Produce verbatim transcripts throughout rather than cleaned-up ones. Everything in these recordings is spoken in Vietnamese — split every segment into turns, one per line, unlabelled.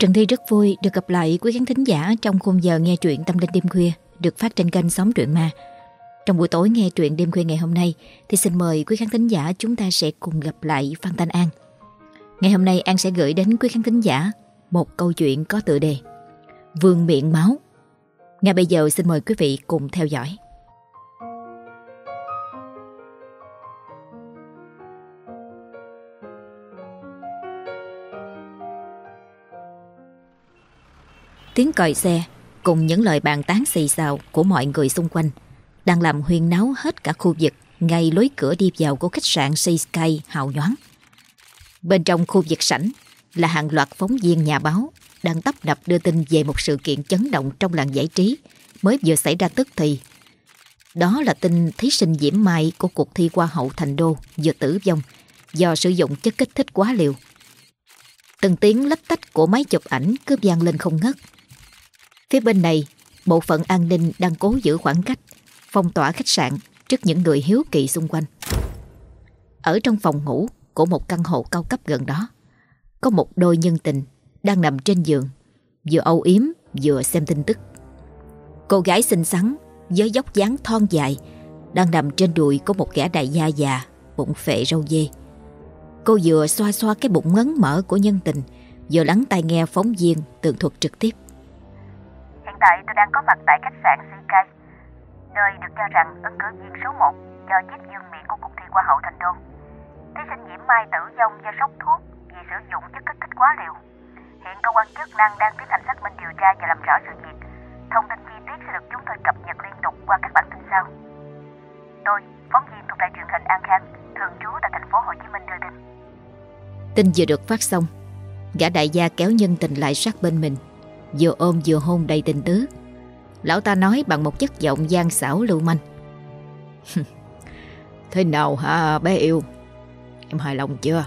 Trần Thi rất vui được gặp lại quý khán thính giả trong khung giờ nghe truyện Tâm Linh Đêm Khuya được phát trên kênh Sống Truyện Ma. Trong buổi tối nghe truyện đêm khuya ngày hôm nay thì xin mời quý khán thính giả chúng ta sẽ cùng gặp lại Phan Thanh An. Ngày hôm nay An sẽ gửi đến quý khán thính giả một câu chuyện có tựa đề Vương Miện Máu. Ngay bây giờ xin mời quý vị cùng theo dõi. Tiếng còi xe cùng những lời bàn tán xì xào của mọi người xung quanh đang làm huyên náo hết cả khu vực ngay lối cửa đi vào của khách sạn Sea Sky hào nhoáng. Bên trong khu vực sảnh là hàng loạt phóng viên nhà báo đang tấp nập đưa tin về một sự kiện chấn động trong làng giải trí mới vừa xảy ra tức thì. Đó là tin thí sinh Diễm Mai của cuộc thi Hoa hậu Thành Đô vừa tử vong do sử dụng chất kích thích quá liều. Từng tiếng lách tách của máy chụp ảnh cứ vang lên không ngớt. Phía bên này, bộ phận an ninh đang cố giữ khoảng cách, phong tỏa khách sạn trước những người hiếu kỳ xung quanh. Ở trong phòng ngủ của một căn hộ cao cấp gần đó, có một đôi nhân tình đang nằm trên giường, vừa âu yếm vừa xem tin tức. Cô gái xinh xắn với dốc dáng thon dài đang nằm trên đùi của một gã đại gia già, bụng phệ râu dê. Cô vừa xoa xoa cái bụng ngấn mở của nhân tình, vừa lắng tai nghe phóng viên tường thuật trực tiếp.
Hiện tại tôi đang có mặt tại khách sạn Sea Sky, nơi được cho rằng ứng cử viên số một cho chiếc vương miện của cuộc thi Hoa hậu Thành Đô. Thí sinh Diễm Mai tử vong do sốc thuốc vì sử dụng chất kích thích quá liều. Hiện cơ quan chức năng đang tiến hành xác minh điều tra và làm rõ sự việc. Thông tin chi tiết sẽ được chúng tôi cập nhật liên tục qua các bản tin sau. Tôi, phóng viên thuộc đài truyền hình An Khang, thường trú tại thành phố Hồ Chí Minh đưa tin.
Tin vừa được phát xong, gã đại gia kéo nhân tình lại sát bên mình, vừa ôm vừa hôn đầy tình tứ. Lão ta nói bằng một chất giọng gian xảo lưu manh. Thế nào hả bé yêu? Em hài lòng chưa?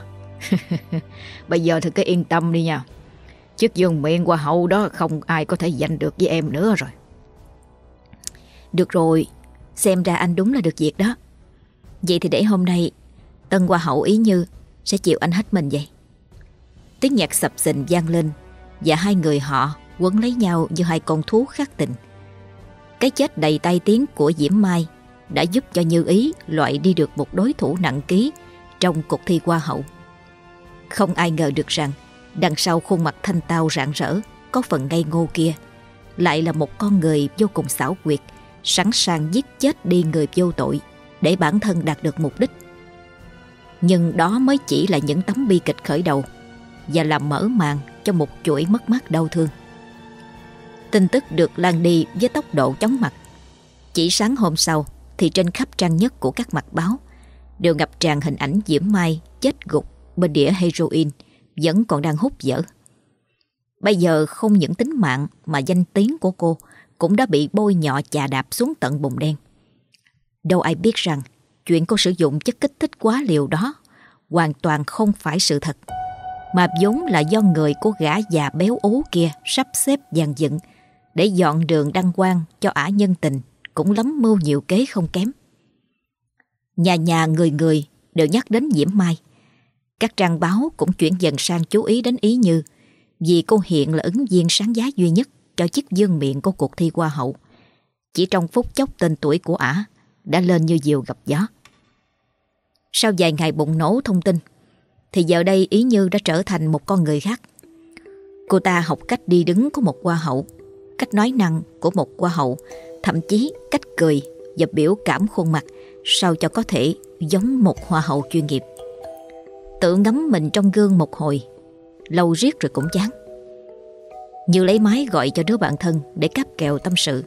Bây giờ thì cứ yên tâm đi nha. Chiếc vương miện Hoa hậu đó không ai có thể giành được với em nữa rồi. Được rồi, xem ra anh đúng là được việc đó. Vậy thì để hôm nay tân Hoa hậu Ý Như sẽ chịu anh hết mình vậy. Tiếng nhạc sập sình vang lên và hai người họ quấn lấy nhau như hai con thú khát tình. Cái chết đầy tai tiếng của Diễm Mai đã giúp cho Như Ý loại đi được một đối thủ nặng ký trong cuộc thi Hoa hậu. Không ai ngờ được rằng đằng sau khuôn mặt thanh tao rạng rỡ, có phần ngây ngô kia lại là một con người vô cùng xảo quyệt, sẵn sàng giết chết đi người vô tội để bản thân đạt được mục đích. Nhưng đó mới chỉ là những tấm bi kịch khởi đầu và làm mở màn cho một chuỗi mất mát đau thương. Tin tức được lan đi với tốc độ chóng mặt. Chỉ sáng hôm sau thì trên khắp trang nhất của các mặt báo đều ngập tràn hình ảnh Diễm Mai chết gục bên đĩa heroin vẫn còn đang hút dở. Bây giờ không những tính mạng mà danh tiếng của cô cũng đã bị bôi nhọ chà đạp xuống tận bùn đen. Đâu ai biết rằng chuyện cô sử dụng chất kích thích quá liều đó hoàn toàn không phải sự thật, mà vốn là do người của gã già béo ú kia sắp xếp dàn dựng để dọn đường đăng quang cho ả nhân tình cũng lắm mưu nhiều kế không kém. Nhà nhà người người đều nhắc đến Diễm Mai. Các trang báo cũng chuyển dần sang chú ý đến Ý Như, vì cô hiện là ứng viên sáng giá duy nhất cho chiếc vương miện của cuộc thi Hoa hậu. Chỉ trong phút chốc tên tuổi của ả đã lên như diều gặp gió. Sau vài ngày bùng nổ thông tin thì giờ đây Ý Như đã trở thành một con người khác. Cô ta học cách đi đứng của một hoa hậu, cách nói năng của một hoa hậu, thậm chí cách cười và biểu cảm khuôn mặt sao cho có thể giống một hoa hậu chuyên nghiệp. Tự ngắm mình trong gương một hồi, lâu riết rồi cũng chán. Như lấy máy gọi cho đứa bạn thân để cáp kèo tâm sự.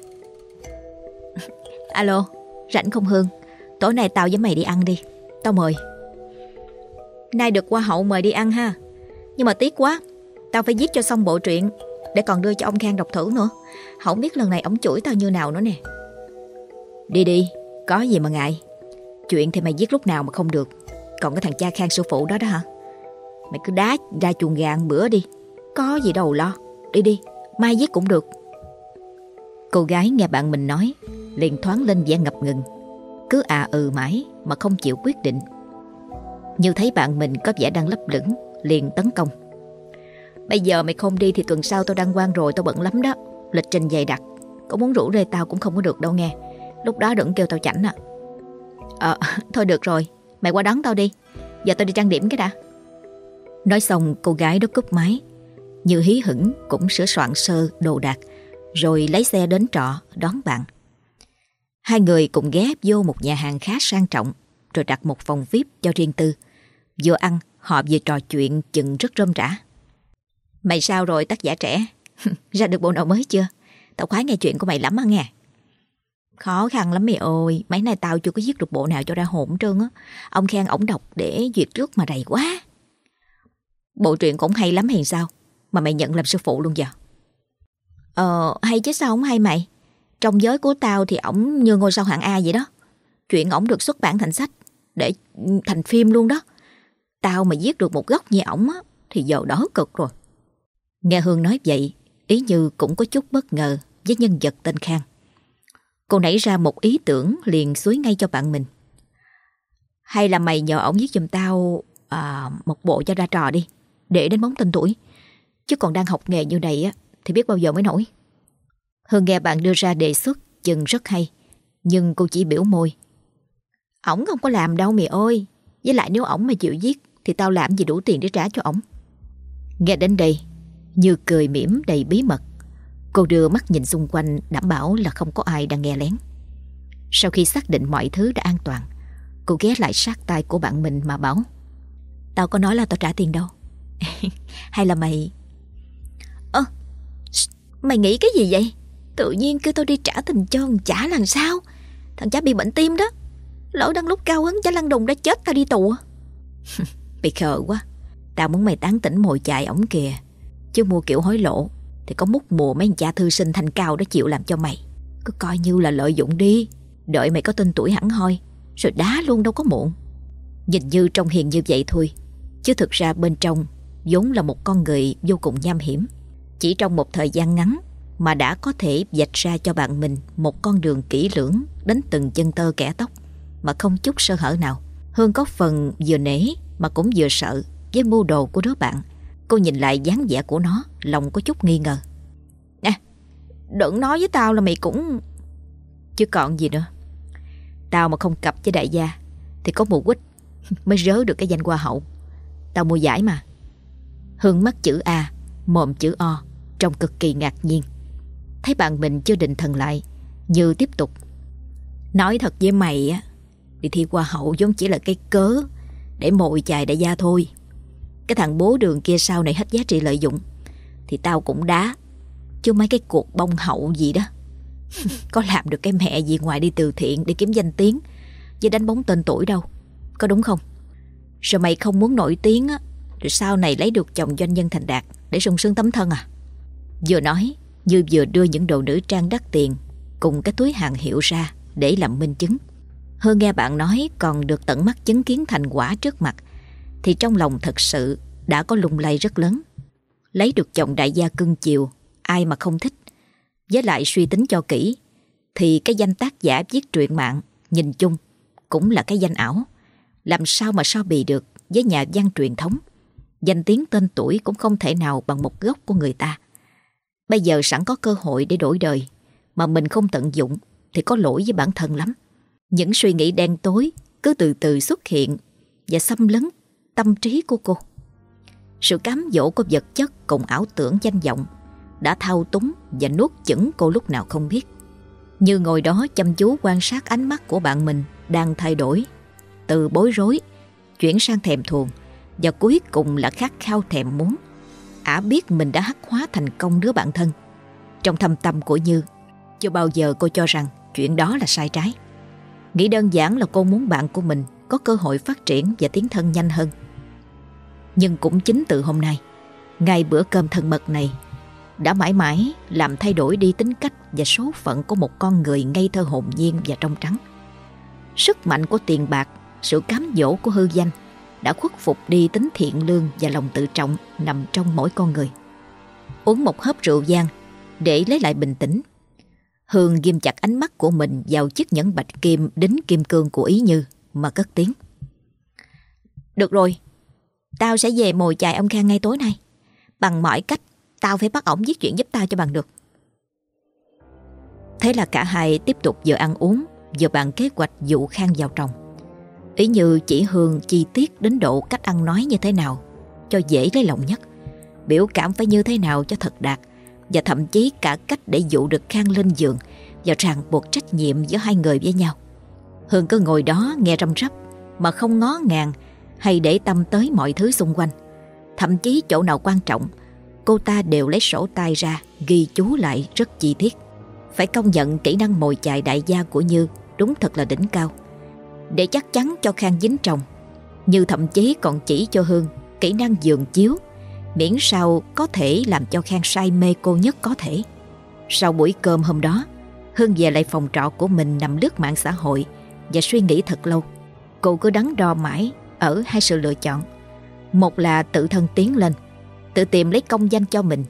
Alo, rảnh không Hương? Tối nay tao với mày đi ăn đi, tao mời. Nay được hoa hậu mời đi ăn ha. Nhưng mà tiếc quá, tao phải viết cho xong bộ truyện để còn đưa cho ông Khang đọc thử nữa. Không biết lần này ổng chửi tao như nào nữa nè. Đi đi, có gì mà ngại. Chuyện thì mày viết lúc nào mà không được. Còn cái thằng cha Khang sư phụ đó đó hả? Mày cứ đá ra chuồng gà ăn bữa đi, có gì đâu lo. Đi đi, mai viết cũng được. Cô gái nghe bạn mình nói liền thoáng lên vẻ ngập ngừng, cứ à ừ mãi mà không chịu quyết định. Như thấy bạn mình có vẻ đang lấp lửng, liền tấn công. Bây giờ mày không đi thì tuần sau tao đăng quang rồi, tao bận lắm đó. Lịch trình dày đặc, có muốn rủ rê tao cũng không có được đâu nghe. Lúc đó đừng kêu tao chảnh à. Ờ, thôi được rồi, mày qua đón tao đi. Giờ tao đi trang điểm cái đã. Nói xong cô gái đó cúp máy. Như hí hửng cũng sửa soạn sơ đồ đạc, rồi lấy xe đến trọ đón bạn. Hai người cùng ghé vô một nhà hàng khá sang trọng, rồi đặt một phòng vi ai pi cho riêng tư. Vừa ăn họ vừa trò chuyện chừng rất rôm rả. Mày sao rồi tác giả trẻ? Ra được bộ nào mới chưa? Tao khoái nghe chuyện của mày lắm á nghe. Khó khăn lắm mày ơi. Mấy nay tao chưa có viết được bộ nào cho ra hồn hết trơn á. Ông khen ổng đọc để duyệt trước mà đầy quá. Bộ truyện cũng hay lắm hay sao mà mày nhận làm sư phụ luôn giờ? Ờ hay chứ sao không hay mày. Trong giới của tao thì ổng như ngôi sao hạng A vậy đó. Chuyện ổng được xuất bản thành sách để thành phim luôn đó. Tao mà viết được một góc như ổng á thì giờ đỡ cực rồi. Nghe Hương nói vậy, Ý Như cũng có chút bất ngờ với nhân vật tên Khang. Cô nảy ra một ý tưởng liền xúi ngay cho bạn mình. Hay là mày nhờ ổng viết giùm tao à, một bộ cho ra trò đi, để đến bóng tên tuổi. Chứ còn đang học nghề như này á thì biết bao giờ mới nổi. Hương nghe bạn đưa ra đề xuất chừng rất hay, nhưng cô chỉ biểu môi. Ổng không có làm đâu mày ơi. Với lại nếu ổng mà chịu viết thì tao làm gì đủ tiền để trả cho ổng. Nghe đến đây, Như cười mỉm đầy bí mật. Cô đưa mắt nhìn xung quanh đảm bảo là không có ai đang nghe lén. Sau khi xác định mọi thứ đã an toàn, cô ghé lại sát tai của bạn mình mà bảo. Tao có nói là tao trả tiền đâu. Hay là mày... Ơ, mày nghĩ cái gì vậy? Tự nhiên kêu tao đi trả tình cho thằng chả làm sao? Thằng chả bị bệnh tim đó. Lỡ đang lúc cao hứng chả lăn đùng đã chết tao đi tù. Bị khờ quá. Tao muốn mày tán tỉnh mồi chài ổng kìa. Chứ mua kiểu hối lộ thì có múc mùa mấy cha thư sinh thanh cao đó chịu làm cho mày. Cứ coi như là lợi dụng đi. Đợi mày có tên tuổi hẳn hoi rồi đá luôn đâu có muộn. Nhìn như trông hiền như vậy thôi, chứ thực ra bên trong vốn là một con người vô cùng nham hiểm. Chỉ trong một thời gian ngắn mà đã có thể vạch ra cho bạn mình một con đường kỹ lưỡng đến từng chân tơ kẽ tóc mà không chút sơ hở nào. Hương có phần vừa nể mà cũng vừa sợ với mưu đồ của đứa bạn. Cô nhìn lại dáng vẻ của nó, lòng có chút nghi ngờ. Nè, đừng nói với tao là mày cũng... Chứ còn gì nữa. Tao mà không cặp với đại gia thì có mù quýt mới rớ được cái danh hoa hậu. Tao mua giải mà. Hương mắt chữ A, mồm chữ O, trông cực kỳ ngạc nhiên. Thấy bạn mình chưa định thần lại, Như tiếp tục. Nói thật với mày á, đi thi hoa hậu vốn chỉ là cái cớ để mồi chài đại gia thôi. Cái thằng bố Đường kia sau này hết giá trị lợi dụng thì tao cũng đá. Chứ mấy cái cuộc bông hậu gì đó có làm được cái mẹ gì ngoài đi từ thiện để kiếm danh tiếng với đánh bóng tên tuổi đâu. Có đúng không? Rồi mày không muốn nổi tiếng á, rồi sau này lấy được chồng doanh nhân thành đạt để sung sướng tấm thân à? Vừa nói Như vừa đưa những đồ nữ trang đắt tiền cùng cái túi hàng hiệu ra để làm minh chứng. Hương nghe bạn nói còn được tận mắt chứng kiến thành quả trước mặt thì trong lòng thật sự đã có lung lay rất lớn. Lấy được chồng đại gia cưng chiều, ai mà không thích. Với lại suy tính cho kỹ thì cái danh tác giả viết truyện mạng nhìn chung cũng là cái danh ảo. Làm sao mà so bì được với nhà văn truyền thống. Danh tiếng tên tuổi cũng không thể nào bằng một gốc của người ta. Bây giờ sẵn có cơ hội để đổi đời mà mình không tận dụng thì có lỗi với bản thân lắm. Những suy nghĩ đen tối cứ từ từ xuất hiện và xâm lấn tâm trí của cô. Sự cám dỗ của vật chất cùng ảo tưởng danh vọng đã thao túng và nuốt chửng cô lúc nào không biết. Như ngồi đó chăm chú quan sát ánh mắt của bạn mình đang thay đổi, từ bối rối chuyển sang thèm thuồng và cuối cùng là khát khao thèm muốn. Ả biết mình đã hắc hóa thành công đứa bạn thân. Trong thâm tâm của Như, chưa bao giờ cô cho rằng chuyện đó là sai trái. Nghĩ đơn giản là cô muốn bạn của mình có cơ hội phát triển và tiến thân nhanh hơn. Nhưng cũng chính từ hôm nay, ngay bữa cơm thân mật này đã mãi mãi làm thay đổi đi tính cách và số phận của một con người ngây thơ hồn nhiên và trong trắng. Sức mạnh của tiền bạc, sự cám dỗ của hư danh đã khuất phục đi tính thiện lương và lòng tự trọng nằm trong mỗi con người. Uống một hớp rượu vang để lấy lại bình tĩnh, Hương ghim chặt ánh mắt của mình vào chiếc nhẫn bạch kim đính kim cương của Ý Như mà cất tiếng. Được rồi, tao sẽ về mồi chài ông Khang ngay tối nay.
Bằng mọi cách tao phải bắt ổng viết chuyện giúp tao cho bằng được. Thế là cả hai tiếp tục vừa ăn uống vừa bàn kế hoạch dụ Khang vào trong. Ý như chỉ Hương chi tiết đến độ cách ăn nói như thế nào cho dễ lấy lòng nhất, biểu cảm phải như thế nào cho thật đạt, và thậm chí cả cách để dụ được Khang lên giường và ràng buộc trách nhiệm giữa hai người với nhau. Hương cứ ngồi đó nghe răm rắp mà không ngó ngàng hay để tâm tới mọi thứ xung quanh. Thậm chí chỗ nào quan trọng, cô ta đều lấy sổ tay ra ghi chú lại rất chi tiết. Phải công nhận kỹ năng mồi chài đại gia của Như đúng thật là đỉnh cao. Để chắc chắn cho Khang dính chồng, Như thậm chí còn chỉ cho Hương kỹ năng giường chiếu, miễn sao có thể làm cho Khang say mê cô nhất có thể. Sau buổi cơm hôm đó, Hương về lại phòng trọ của mình nằm lướt mạng xã hội và suy nghĩ thật lâu. Cô cứ đắn đo mãi ở hai sự lựa chọn. Một là tự thân tiến lên, tự tìm lấy công danh cho mình.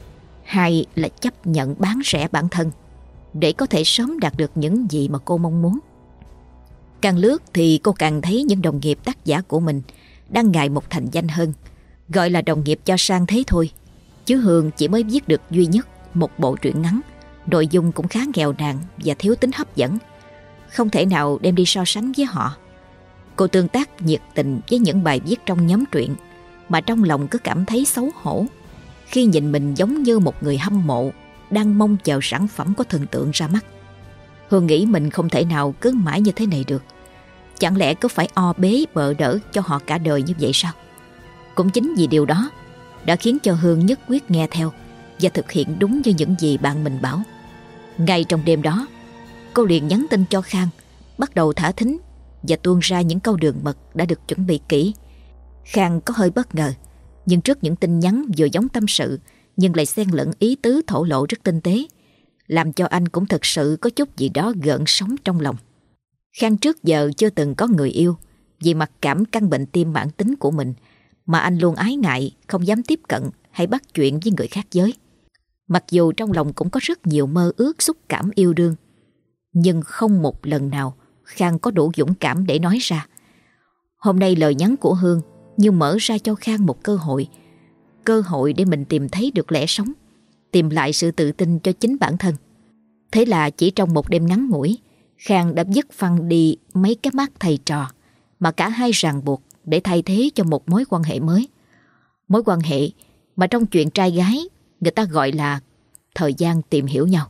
Hai là chấp nhận bán rẻ bản thân để có thể sớm đạt được những gì mà cô mong muốn. Càng lướt thì cô càng thấy những đồng nghiệp tác giả của mình đang ngày một thành danh hơn. Gọi là đồng nghiệp cho sang thế thôi, chứ Hương chỉ mới viết được duy nhất một bộ truyện ngắn, nội dung cũng khá nghèo nàn và thiếu tính hấp dẫn, không thể nào đem đi so sánh với họ. Cô tương tác nhiệt tình với những bài viết trong nhóm truyện, mà trong lòng cứ cảm thấy xấu hổ khi nhìn mình giống như một người hâm mộ đang mong chờ sản phẩm có thần tượng ra mắt. Hương nghĩ mình không thể nào cứ mãi như thế này được. Chẳng lẽ cứ phải o bế bợ đỡ cho họ cả đời như vậy sao? Cũng chính vì điều đó đã khiến cho Hương nhất quyết nghe theo và thực hiện đúng như những gì bạn mình bảo. Ngay trong đêm đó, cô liền nhắn tin cho Khang, bắt đầu thả thính và tuôn ra những câu đường mật đã được chuẩn bị kỹ. Khang có hơi bất ngờ, nhưng trước những tin nhắn vừa giống tâm sự nhưng lại xen lẫn ý tứ thổ lộ rất tinh tế, làm cho anh cũng thực sự có chút gì đó gợn sóng trong lòng. Khang trước giờ chưa từng có người yêu, vì mặc cảm căn bệnh tim mãn tính của mình mà anh luôn ái ngại, không dám tiếp cận hay bắt chuyện với người khác giới. Mặc dù trong lòng cũng có rất nhiều mơ ước xúc cảm yêu đương, nhưng không một lần nào Khang có đủ dũng cảm để nói ra. Hôm nay lời nhắn của Hương như mở ra cho Khang một cơ hội, cơ hội để mình tìm thấy được lẽ sống, tìm lại sự tự tin cho chính bản thân. Thế là chỉ trong một đêm ngắn ngủi, Khang đã dứt phăng đi mấy cái mắt thầy trò mà cả hai ràng buộc để thay thế cho một mối quan hệ mới. Mối quan hệ mà trong chuyện trai gái người ta gọi là thời gian tìm hiểu nhau.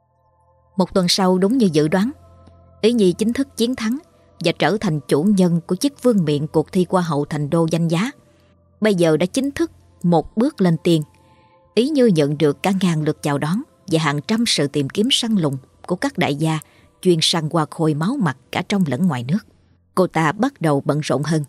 Một tuần sau, đúng như dự đoán, Ý Nhi chính thức chiến thắng và trở thành chủ nhân của chiếc vương miện cuộc thi Hoa hậu Thành Đô danh giá. Bây giờ đã chính thức một bước lên tiền. Ý Như nhận được cả ngàn lượt chào đón và hàng trăm sự tìm kiếm săn lùng của các đại gia chuyên săn hoa khôi máu mặt cả trong lẫn ngoài nước. Cô ta bắt đầu bận rộn hơn.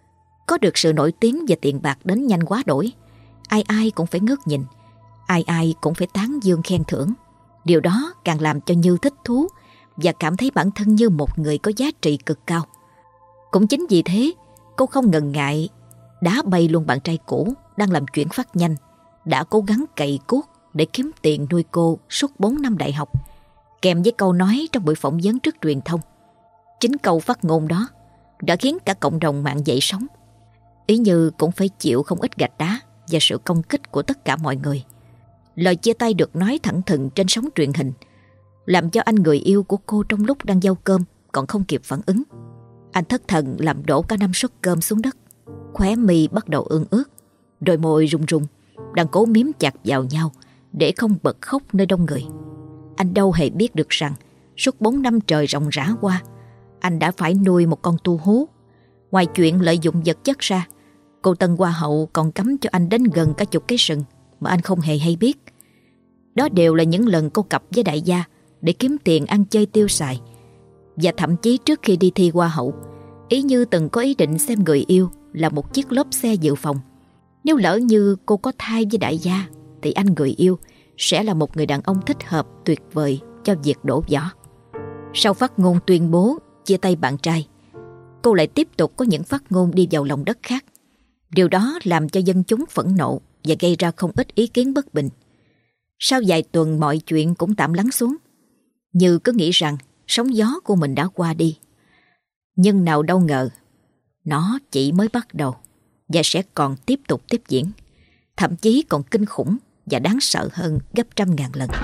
Có được sự nổi tiếng và tiền bạc đến nhanh quá đổi, ai ai cũng phải ngước nhìn, ai ai cũng phải tán dương khen thưởng. Điều đó càng làm cho Như thích thú và cảm thấy bản thân như một người có giá trị cực cao. Cũng chính vì thế, cô không ngần ngại đá bay luôn bạn trai cũ đang làm chuyển phát nhanh, đã cố gắng cày cuốc để kiếm tiền nuôi cô suốt bốn năm đại học, kèm với câu nói trong buổi phỏng vấn trước truyền thông. Chính câu phát ngôn đó đã khiến cả cộng đồng mạng dậy sóng. Ý Như cũng phải chịu không ít gạch đá và sự công kích của tất cả mọi người. Lời chia tay được nói thẳng thừng trên sóng truyền hình, làm cho anh người yêu của cô trong lúc đang dâu cơm còn không kịp phản ứng. Anh thất thần làm đổ cả năm suất cơm xuống đất, khóe mi bắt đầu ương ướt, đôi môi run run, đang cố miếm chặt vào nhau để không bật khóc nơi đông người. Anh đâu hề biết được rằng suốt bốn năm trời ròng rã qua, anh đã phải nuôi một con tu hú. Ngoài chuyện lợi dụng vật chất ra, cô tân hoa hậu còn cắm cho anh đến gần cả chục cái sừng mà anh không hề hay biết. Đó đều là những lần cô cặp với đại gia để kiếm tiền ăn chơi tiêu xài. Và thậm chí trước khi đi thi hoa hậu, Ý Như từng có ý định xem người yêu là một chiếc lốp xe dự phòng. Nếu lỡ như cô có thai với đại gia thì anh người yêu sẽ là một người đàn ông thích hợp tuyệt vời cho việc đổ vỏ. Sau phát ngôn tuyên bố chia tay bạn trai, cô lại tiếp tục có những phát ngôn đi vào lòng đất khác. Điều đó làm cho dân chúng phẫn nộ và gây ra không ít ý kiến bất bình. Sau vài tuần mọi chuyện cũng tạm lắng xuống, Như cứ nghĩ rằng sóng gió của mình đã qua đi. Nhưng nào đâu ngờ, nó chỉ mới bắt đầu và sẽ còn tiếp tục tiếp diễn. thậm chí còn kinh khủng và đáng sợ hơn gấp trăm ngàn lần.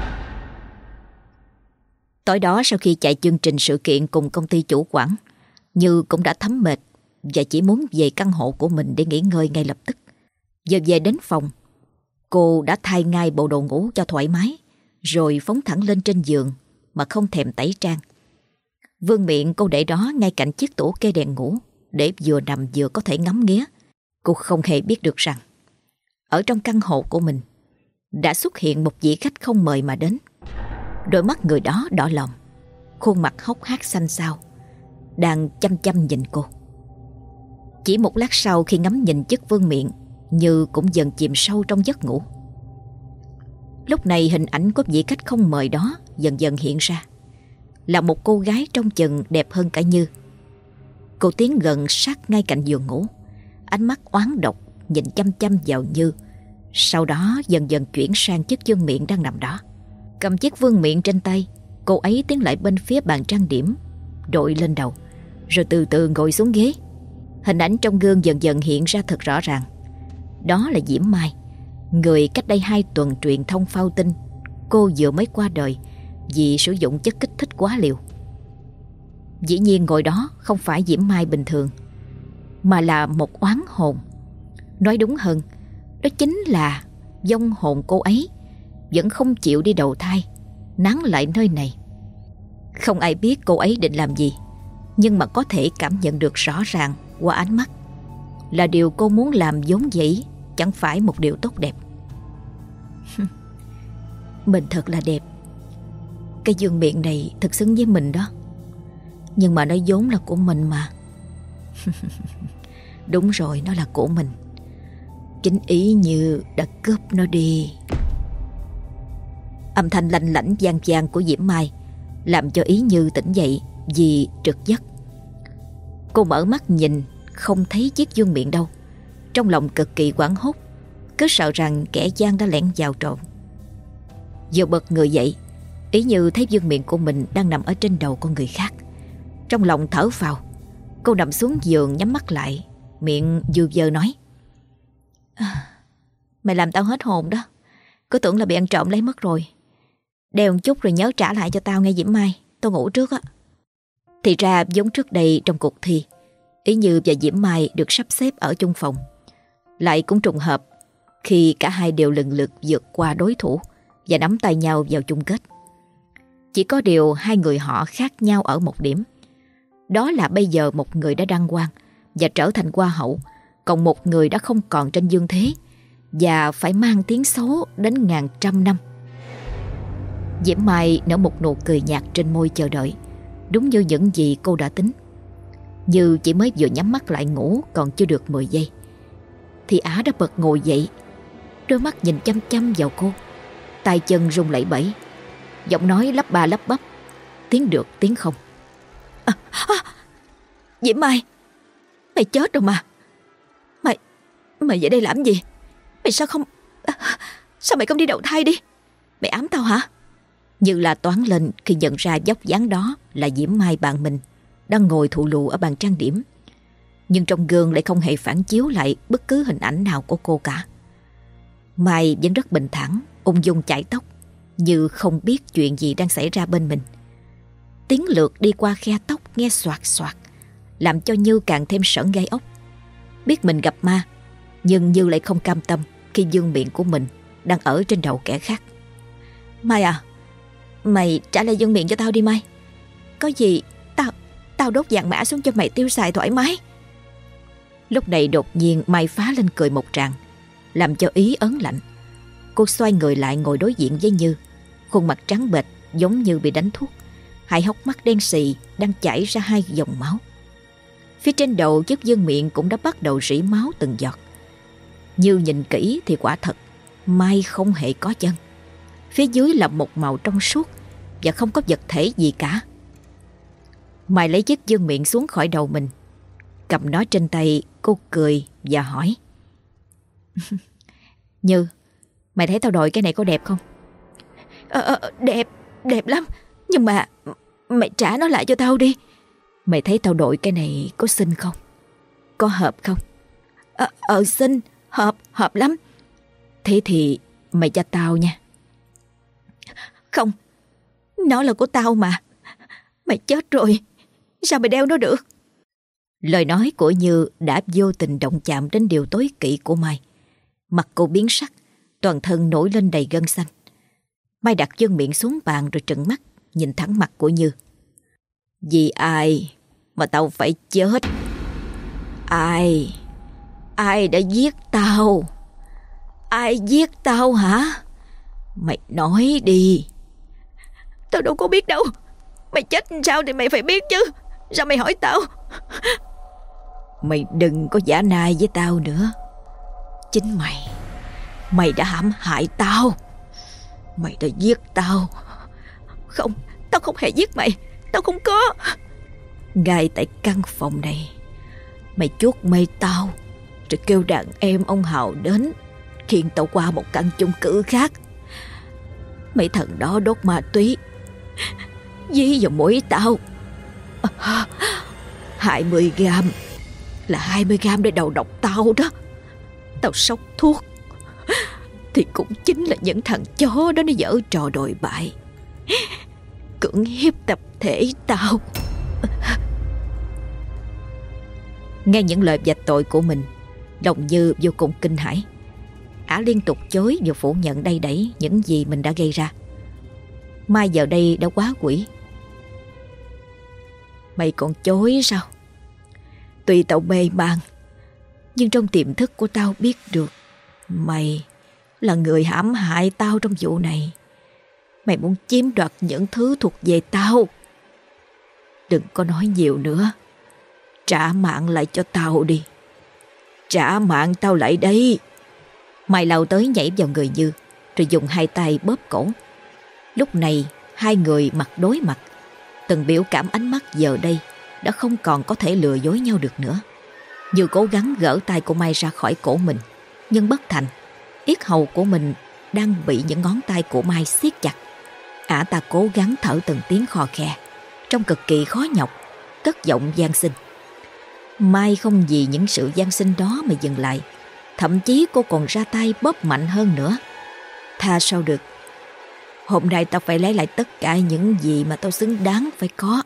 Tối đó sau khi chạy chương trình sự kiện cùng công ty chủ quản, Như cũng đã thấm mệt và chỉ muốn về căn hộ của mình để nghỉ ngơi ngay lập tức. Giờ về đến phòng, cô đã thay ngay bộ đồ ngủ cho thoải mái, rồi phóng thẳng lên trên giường mà không thèm tẩy trang. Vương miện cô để đó ngay cạnh chiếc tủ kê đèn ngủ để vừa nằm vừa có thể ngắm nghía. Cô không hề biết được rằng ở trong căn hộ của mình đã xuất hiện một vị khách không mời mà đến. Đôi mắt người đó đỏ lòm, khuôn mặt hốc hác xanh xao, đang chăm chăm nhìn cô. Chỉ một lát sau khi ngắm nhìn chiếc vương miện, Như cũng dần chìm sâu trong giấc ngủ. Lúc này hình ảnh của vị khách không mời đó dần dần hiện ra, là một cô gái trông chừng đẹp hơn cả Như. Cô tiến gần sát ngay cạnh giường ngủ, ánh mắt oán độc nhìn chăm chăm vào Như. Sau đó dần dần chuyển sang chiếc vương miện đang nằm đó. Cầm chiếc vương miện trên tay, cô ấy tiến lại bên phía bàn trang điểm, đội lên đầu, rồi từ từ ngồi xuống ghế. Hình ảnh trong gương dần dần hiện ra thật rõ ràng. Đó là Diễm Mai, người cách đây hai tuần truyền thông phao tin cô vừa mới qua đời vì sử dụng chất kích thích quá liều. Dĩ nhiên ngồi đó không phải Diễm Mai bình thường, mà là một oán hồn. Nói đúng hơn, đó chính là vong hồn cô ấy vẫn không chịu đi đầu thai, nán lại nơi này. Không ai biết cô ấy định làm gì, nhưng mà có thể cảm nhận được rõ ràng qua ánh mắt là điều cô muốn làm vốn dĩ chẳng phải một điều tốt đẹp. Mình thật là đẹp. Cái vương miện này thật xứng với mình đó. Nhưng mà nó vốn là của mình mà. Đúng rồi, nó là của mình. Chính ý Như đã cướp nó đi. Âm thanh lanh lảnh vang vang của Diễm Mai làm cho Ý Như tỉnh dậy vì trực giấc. Cô mở mắt nhìn, không thấy chiếc vương miện đâu. Trong lòng cực kỳ hoảng hốt, cứ sợ rằng kẻ gian đã lẻn vào trộm. Vừa bật người dậy, Ý Như thấy vương miện của mình đang nằm ở trên đầu con người khác. Trong lòng thở phào, cô nằm xuống giường nhắm mắt lại, miệng dư dơ nói: à, mày làm tao hết hồn đó. Cứ tưởng là bị ăn trộm lấy mất rồi. Đeo một chút rồi nhớ trả lại cho tao nghe Diễm Mai. Tao ngủ trước á. Thì ra giống trước đây trong cuộc thi, Ý Như và Diễm Mai được sắp xếp ở chung phòng. Lại cũng trùng hợp khi cả hai đều lần lượt vượt qua đối thủ và nắm tay nhau vào chung kết. Chỉ có điều hai người họ khác nhau ở một điểm. Đó là bây giờ một người đã đăng quang và trở thành hoa hậu, còn một người đã không còn trên dương thế và phải mang tiếng xấu đến ngàn trăm năm. Diễm Mai nở một nụ cười nhạt trên môi chờ đợi, đúng như những gì cô đã tính. Như chỉ mới vừa nhắm mắt lại ngủ còn chưa được mười giây thì Á đã bật ngồi dậy, đôi mắt nhìn chăm chăm vào cô, tay chân run lẩy bẩy, giọng nói lắp ba lắp bắp, tiếng được tiếng không. À, à, Diễm Mai, mày chết rồi mà. Mày Mày về đây làm gì? Mày sao không à, Sao mày không đi đầu thai đi? Mày ám tao hả? Như là toán lên khi nhận ra dốc dáng đó là Diễm Mai bạn mình, đang ngồi thụ lù ở bàn trang điểm. Nhưng trong gương lại không hề phản chiếu lại bất cứ hình ảnh nào của cô cả. Mai vẫn rất bình thản, ung dung chải tóc, như không biết chuyện gì đang xảy ra bên mình. Tiếng lượt đi qua khe tóc nghe xoạt xoạt, làm cho Như càng thêm sởn gai ốc. Biết mình gặp ma, nhưng Như lại không cam tâm khi vương miện của mình đang ở trên đầu kẻ khác. Mai à, mày trả lại vương miện cho tao đi Mai. Có gì tao Tao đốt vàng mã xuống cho mày tiêu xài thoải mái. Lúc này đột nhiên Mai phá lên cười một tràng, làm cho Ý ớn lạnh. Cô xoay người lại ngồi đối diện với Như, khuôn mặt trắng bệch giống như bị đánh thuốc, hai hốc mắt đen xì đang chảy ra hai dòng máu. Phía trên đầu chiếc vương miện cũng đã bắt đầu rỉ máu từng giọt. Như nhìn kỹ thì quả thật Mai không hề có chân. Phía dưới là một màu trong suốt và không có vật thể gì cả. Mai lấy chiếc vương miện xuống khỏi đầu mình, cầm nó trên tay. Cô cười và hỏi: Như, mày thấy tao đội cái này có đẹp không? Ờ, ờ, đẹp, đẹp lắm. Nhưng mà mày trả nó lại cho tao đi. Mày thấy tao đội cái này có xinh không? Có hợp không? Ờ, ờ xinh, hợp, hợp lắm. Thế thì mày cho tao nha.
Không, nó là của tao mà. Mày chết rồi, sao mày đeo nó được?
Lời nói của Như đã vô tình động chạm đến điều tối kỵ của Mai. Mặt cô biến sắc, toàn thân nổi lên đầy gân xanh. Mai đặt chân miệng xuống bàn rồi trừng mắt nhìn thẳng mặt của Như. Vì ai mà tao phải chết? Ai? Ai đã giết tao? Ai giết tao hả? Mày nói đi.
Tao đâu có biết đâu. Mày chết sao thì mày phải biết chứ. Sao mày hỏi tao?
Mày đừng có giả nai với tao nữa. Chính mày Mày đã hãm hại tao. Mày đã giết tao.
Không, tao không hề giết mày. Tao không có.
Ngay tại căn phòng này, mày chuốt mây tao rồi kêu đàn em ông Hào đến khiêng tao qua một căn chung cư khác. Mấy thằng đó đốt ma túy dí vào mũi tao. Hai mươi gram là hai mươi gram để đầu độc tao đó. Tao sốc thuốc thì cũng chính là những thằng chó đó nó giở trò đồi bại, cưỡng hiếp tập thể tao. Nghe những lời vạch tội của mình, lòng Như vô cùng kinh hãi. Ả liên tục chối và phủ nhận đầy đẩy những gì mình đã gây ra. Mai giờ đây đã quá quỷ. Mày còn chối sao? Tuy tao mê man, nhưng trong tiềm thức của tao biết được mày là người hãm hại tao trong vụ này. Mày muốn chiếm đoạt những thứ thuộc về tao. Đừng có nói nhiều nữa. Trả mạng lại cho tao đi. Trả mạng tao lại đây. Mai lao tới nhảy vào người Như, rồi dùng hai tay bóp cổ. Lúc này hai người mặt đối mặt. Từng biểu cảm ánh mắt giờ đây đã không còn có thể lừa dối nhau được nữa. Như cố gắng gỡ tay của Mai ra khỏi cổ mình, nhưng bất thành. Yết hầu của mình đang bị những ngón tay của Mai siết chặt. Ả ta cố gắng thở từng tiếng khò khè, trông cực kỳ khó nhọc, cất giọng van xin. Mai không vì những sự van xin đó mà dừng lại. Thậm chí cô còn ra tay bóp mạnh hơn nữa. Tha sao được. Hôm nay tao phải lấy lại tất cả những gì mà tao xứng đáng phải có.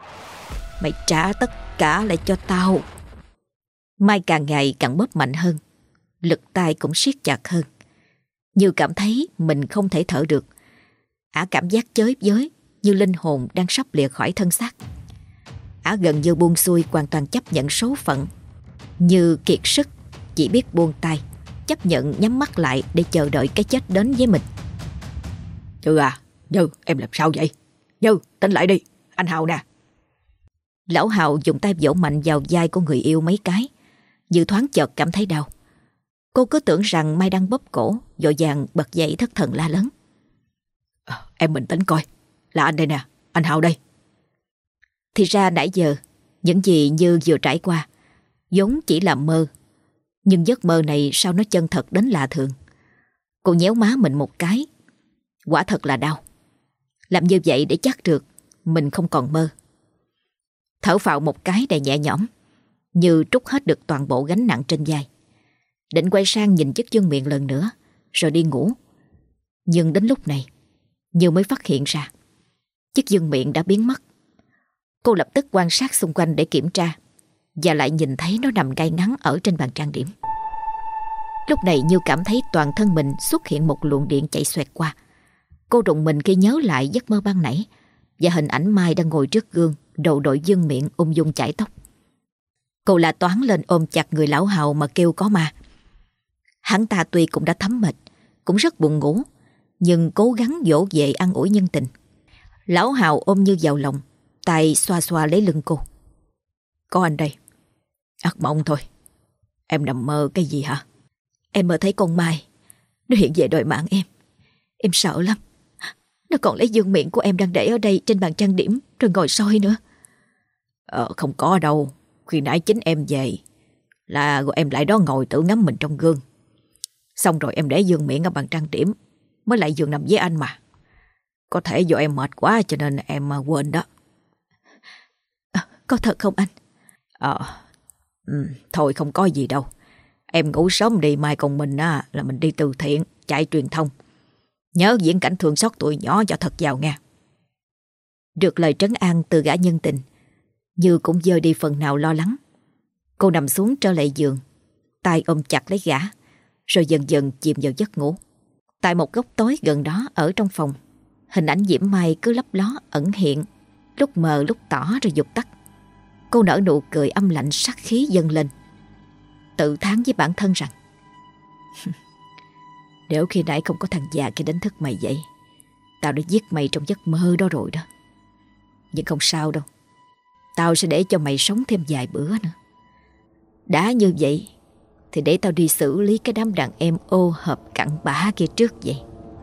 Mày trả tất cả lại cho tao. Mai càng ngày càng bóp mạnh hơn, lực tay cũng siết chặt hơn. Như cảm thấy mình không thể thở được. Ả cảm giác chới với, như linh hồn đang sắp lìa khỏi thân xác. Ả gần như buông xuôi, hoàn toàn chấp nhận số phận. Như kiệt sức, chỉ biết buông tay, chấp nhận nhắm mắt lại để chờ đợi cái chết đến với mình. Như à, Như, em làm sao vậy? Như, tỉnh lại đi, anh Hào nè. Lão Hào dùng tay vỗ mạnh vào vai của người yêu mấy cái. Như thoáng chợt cảm thấy đau. Cô cứ tưởng rằng Mai đang bóp cổ, vội vàng bật dậy thất thần la lớn. À, em bình tĩnh coi, là anh đây nè, anh Hào đây. Thì ra nãy giờ, những gì Như vừa trải qua vốn chỉ là mơ. Nhưng giấc mơ này sao nó chân thật đến lạ thường. Cô nhéo má mình một cái. Quả thật là đau. Làm như vậy để chắc được mình không còn mơ. Thở phào một cái đầy nhẹ nhõm, Như trút hết được toàn bộ gánh nặng trên vai. Định quay sang nhìn chiếc dương miệng lần nữa rồi đi ngủ. Nhưng đến lúc này Như mới phát hiện ra chiếc dương miệng đã biến mất. Cô lập tức quan sát xung quanh để kiểm tra, và lại nhìn thấy nó nằm ngay ngắn ở trên bàn trang điểm. Lúc này Như cảm thấy toàn thân mình xuất hiện một luồng điện chạy xoẹt qua. Cô rùng mình khi nhớ lại giấc mơ ban nãy và hình ảnh Mai đang ngồi trước gương, đầu đội dương miệng ung dung chải tóc. Cô la toáng lên ôm chặt người lão Hào mà kêu có ma. Hắn ta tuy cũng đã thấm mệt, cũng rất buồn ngủ, nhưng cố gắng dỗ về an ủi nhân tình. Lão Hào ôm Như vào lòng, tay xoa xoa lấy lưng cô. Có anh đây. Ác mộng thôi. Em nằm mơ cái gì hả?
Em mơ thấy con Mai, nó hiện về đòi mạng em. Em sợ lắm. Nó còn lấy dương miệng của em đang để ở đây trên bàn trang điểm rồi ngồi soi nữa.
Ờ không có đâu. Khi nãy chính em về là rồi em lại đó ngồi tự ngắm mình trong gương. Xong rồi em để dương miệng ở bàn trang điểm, mới lại giường nằm với anh mà. Có thể do em mệt quá cho nên em quên đó.
À, có thật không anh?
Ờ ừ, thôi không có gì đâu.
Em ngủ sớm đi, mai còn mình á, là mình đi từ thiện, chạy truyền thông. Nhớ diễn cảnh thương xót tụi nhỏ cho thật giàu nha.
Được lời trấn an từ gã nhân tình, Như cũng vơi đi phần nào lo lắng. Cô nằm xuống trở lại giường, tay ôm chặt lấy gã, rồi dần dần chìm vào giấc ngủ. Tại một góc tối gần đó ở trong phòng, hình ảnh Diễm Mai cứ lấp ló ẩn hiện, lúc mờ lúc tỏ rồi vụt tắt. Cô nở nụ cười âm lạnh, sát khí dâng lên, tự thán với bản thân rằng nếu khi nãy không có thằng già kia đánh thức mày dậy, tao đã giết mày trong giấc mơ đó rồi đó. Nhưng không sao đâu, tao sẽ để cho mày sống thêm vài bữa nữa. Đã như vậy thì để tao đi xử lý cái đám đàn em ô hợp cặn bã kia trước vậy.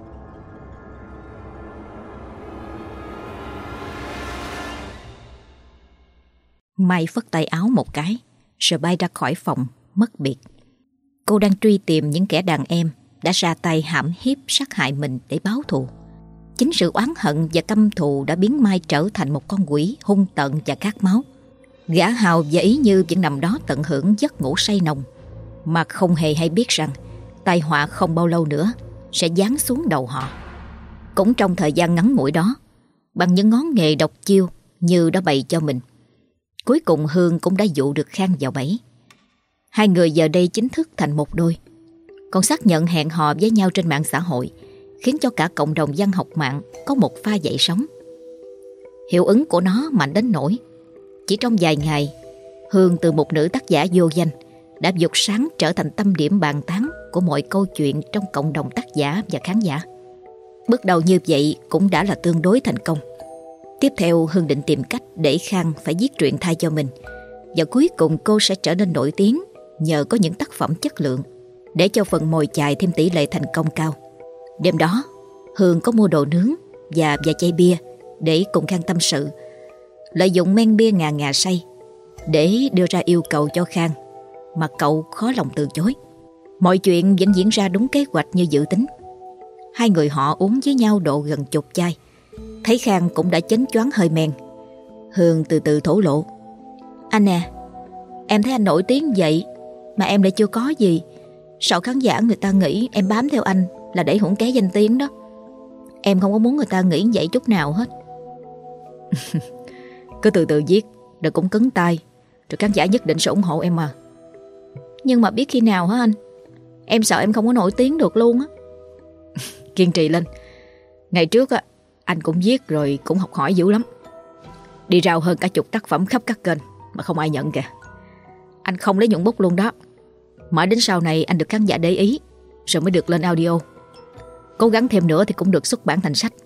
Mai phất tay áo một cái, rồi bay ra khỏi phòng, mất biệt. Cô đang truy tìm những kẻ đàn em đã ra tay hãm hiếp sát hại mình để báo thù. Chính sự oán hận và căm thù đã biến Mai trở thành một con quỷ hung tợn và khát máu. Gã Hào và Ý Như vẫn nằm đó tận hưởng giấc ngủ say nồng, mà không hề hay biết rằng tai họa không bao lâu nữa sẽ giáng xuống đầu họ. Cũng trong thời gian ngắn ngủi đó, bằng những ngón nghề độc chiêu Như đã bày cho mình, cuối cùng Hương cũng đã dụ được Khang vào bẫy. Hai người giờ đây chính thức thành một đôi, còn xác nhận hẹn hò với nhau trên mạng xã hội, khiến cho cả cộng đồng văn học mạng có một pha dậy sóng. Hiệu ứng của nó mạnh đến nỗi chỉ trong vài ngày, Hương từ một nữ tác giả vô danh đã vụt sáng trở thành tâm điểm bàn tán của mọi câu chuyện trong cộng đồng tác giả và khán giả. Bước đầu như vậy cũng đã là tương đối thành công. Tiếp theo, Hương định tìm cách để Khang phải viết truyện thay cho mình, và cuối cùng cô sẽ trở nên nổi tiếng nhờ có những tác phẩm chất lượng, để cho phần mồi chài thêm tỷ lệ thành công cao. Đêm đó, Hương có mua đồ nướng và vài chai bia để cùng Khang tâm sự, lợi dụng men bia ngà ngà say để đưa ra yêu cầu cho Khang, mà cậu khó lòng từ chối. Mọi chuyện vẫn diễn ra đúng kế hoạch như dự tính. Hai người họ uống với nhau độ gần chục chai. Thấy Khang cũng đã chến choáng hơi men, Hương từ từ thổ lộ: "Anh nè, em thấy anh nổi tiếng vậy mà em lại chưa có gì. Sợ khán giả người ta nghĩ em bám theo anh là để hưởng ké danh tiếng đó. Em không có muốn người ta nghĩ vậy chút nào hết."
Cứ từ từ viết, đừng cũng cứng tay, rồi khán giả nhất định sẽ ủng hộ em mà.
Nhưng mà biết khi nào hả anh? Em sợ em không có nổi tiếng được luôn á.
Kiên trì lên. Ngày trước á, anh cũng viết rồi cũng học hỏi dữ lắm. Đi rao hơn cả chục tác phẩm khắp các kênh mà không ai nhận kìa. Anh không lấy nhuận bút luôn đó. Mãi đến sau này anh được khán giả để ý, rồi mới được lên audio. Cố gắng thêm nữa thì cũng được xuất bản thành sách.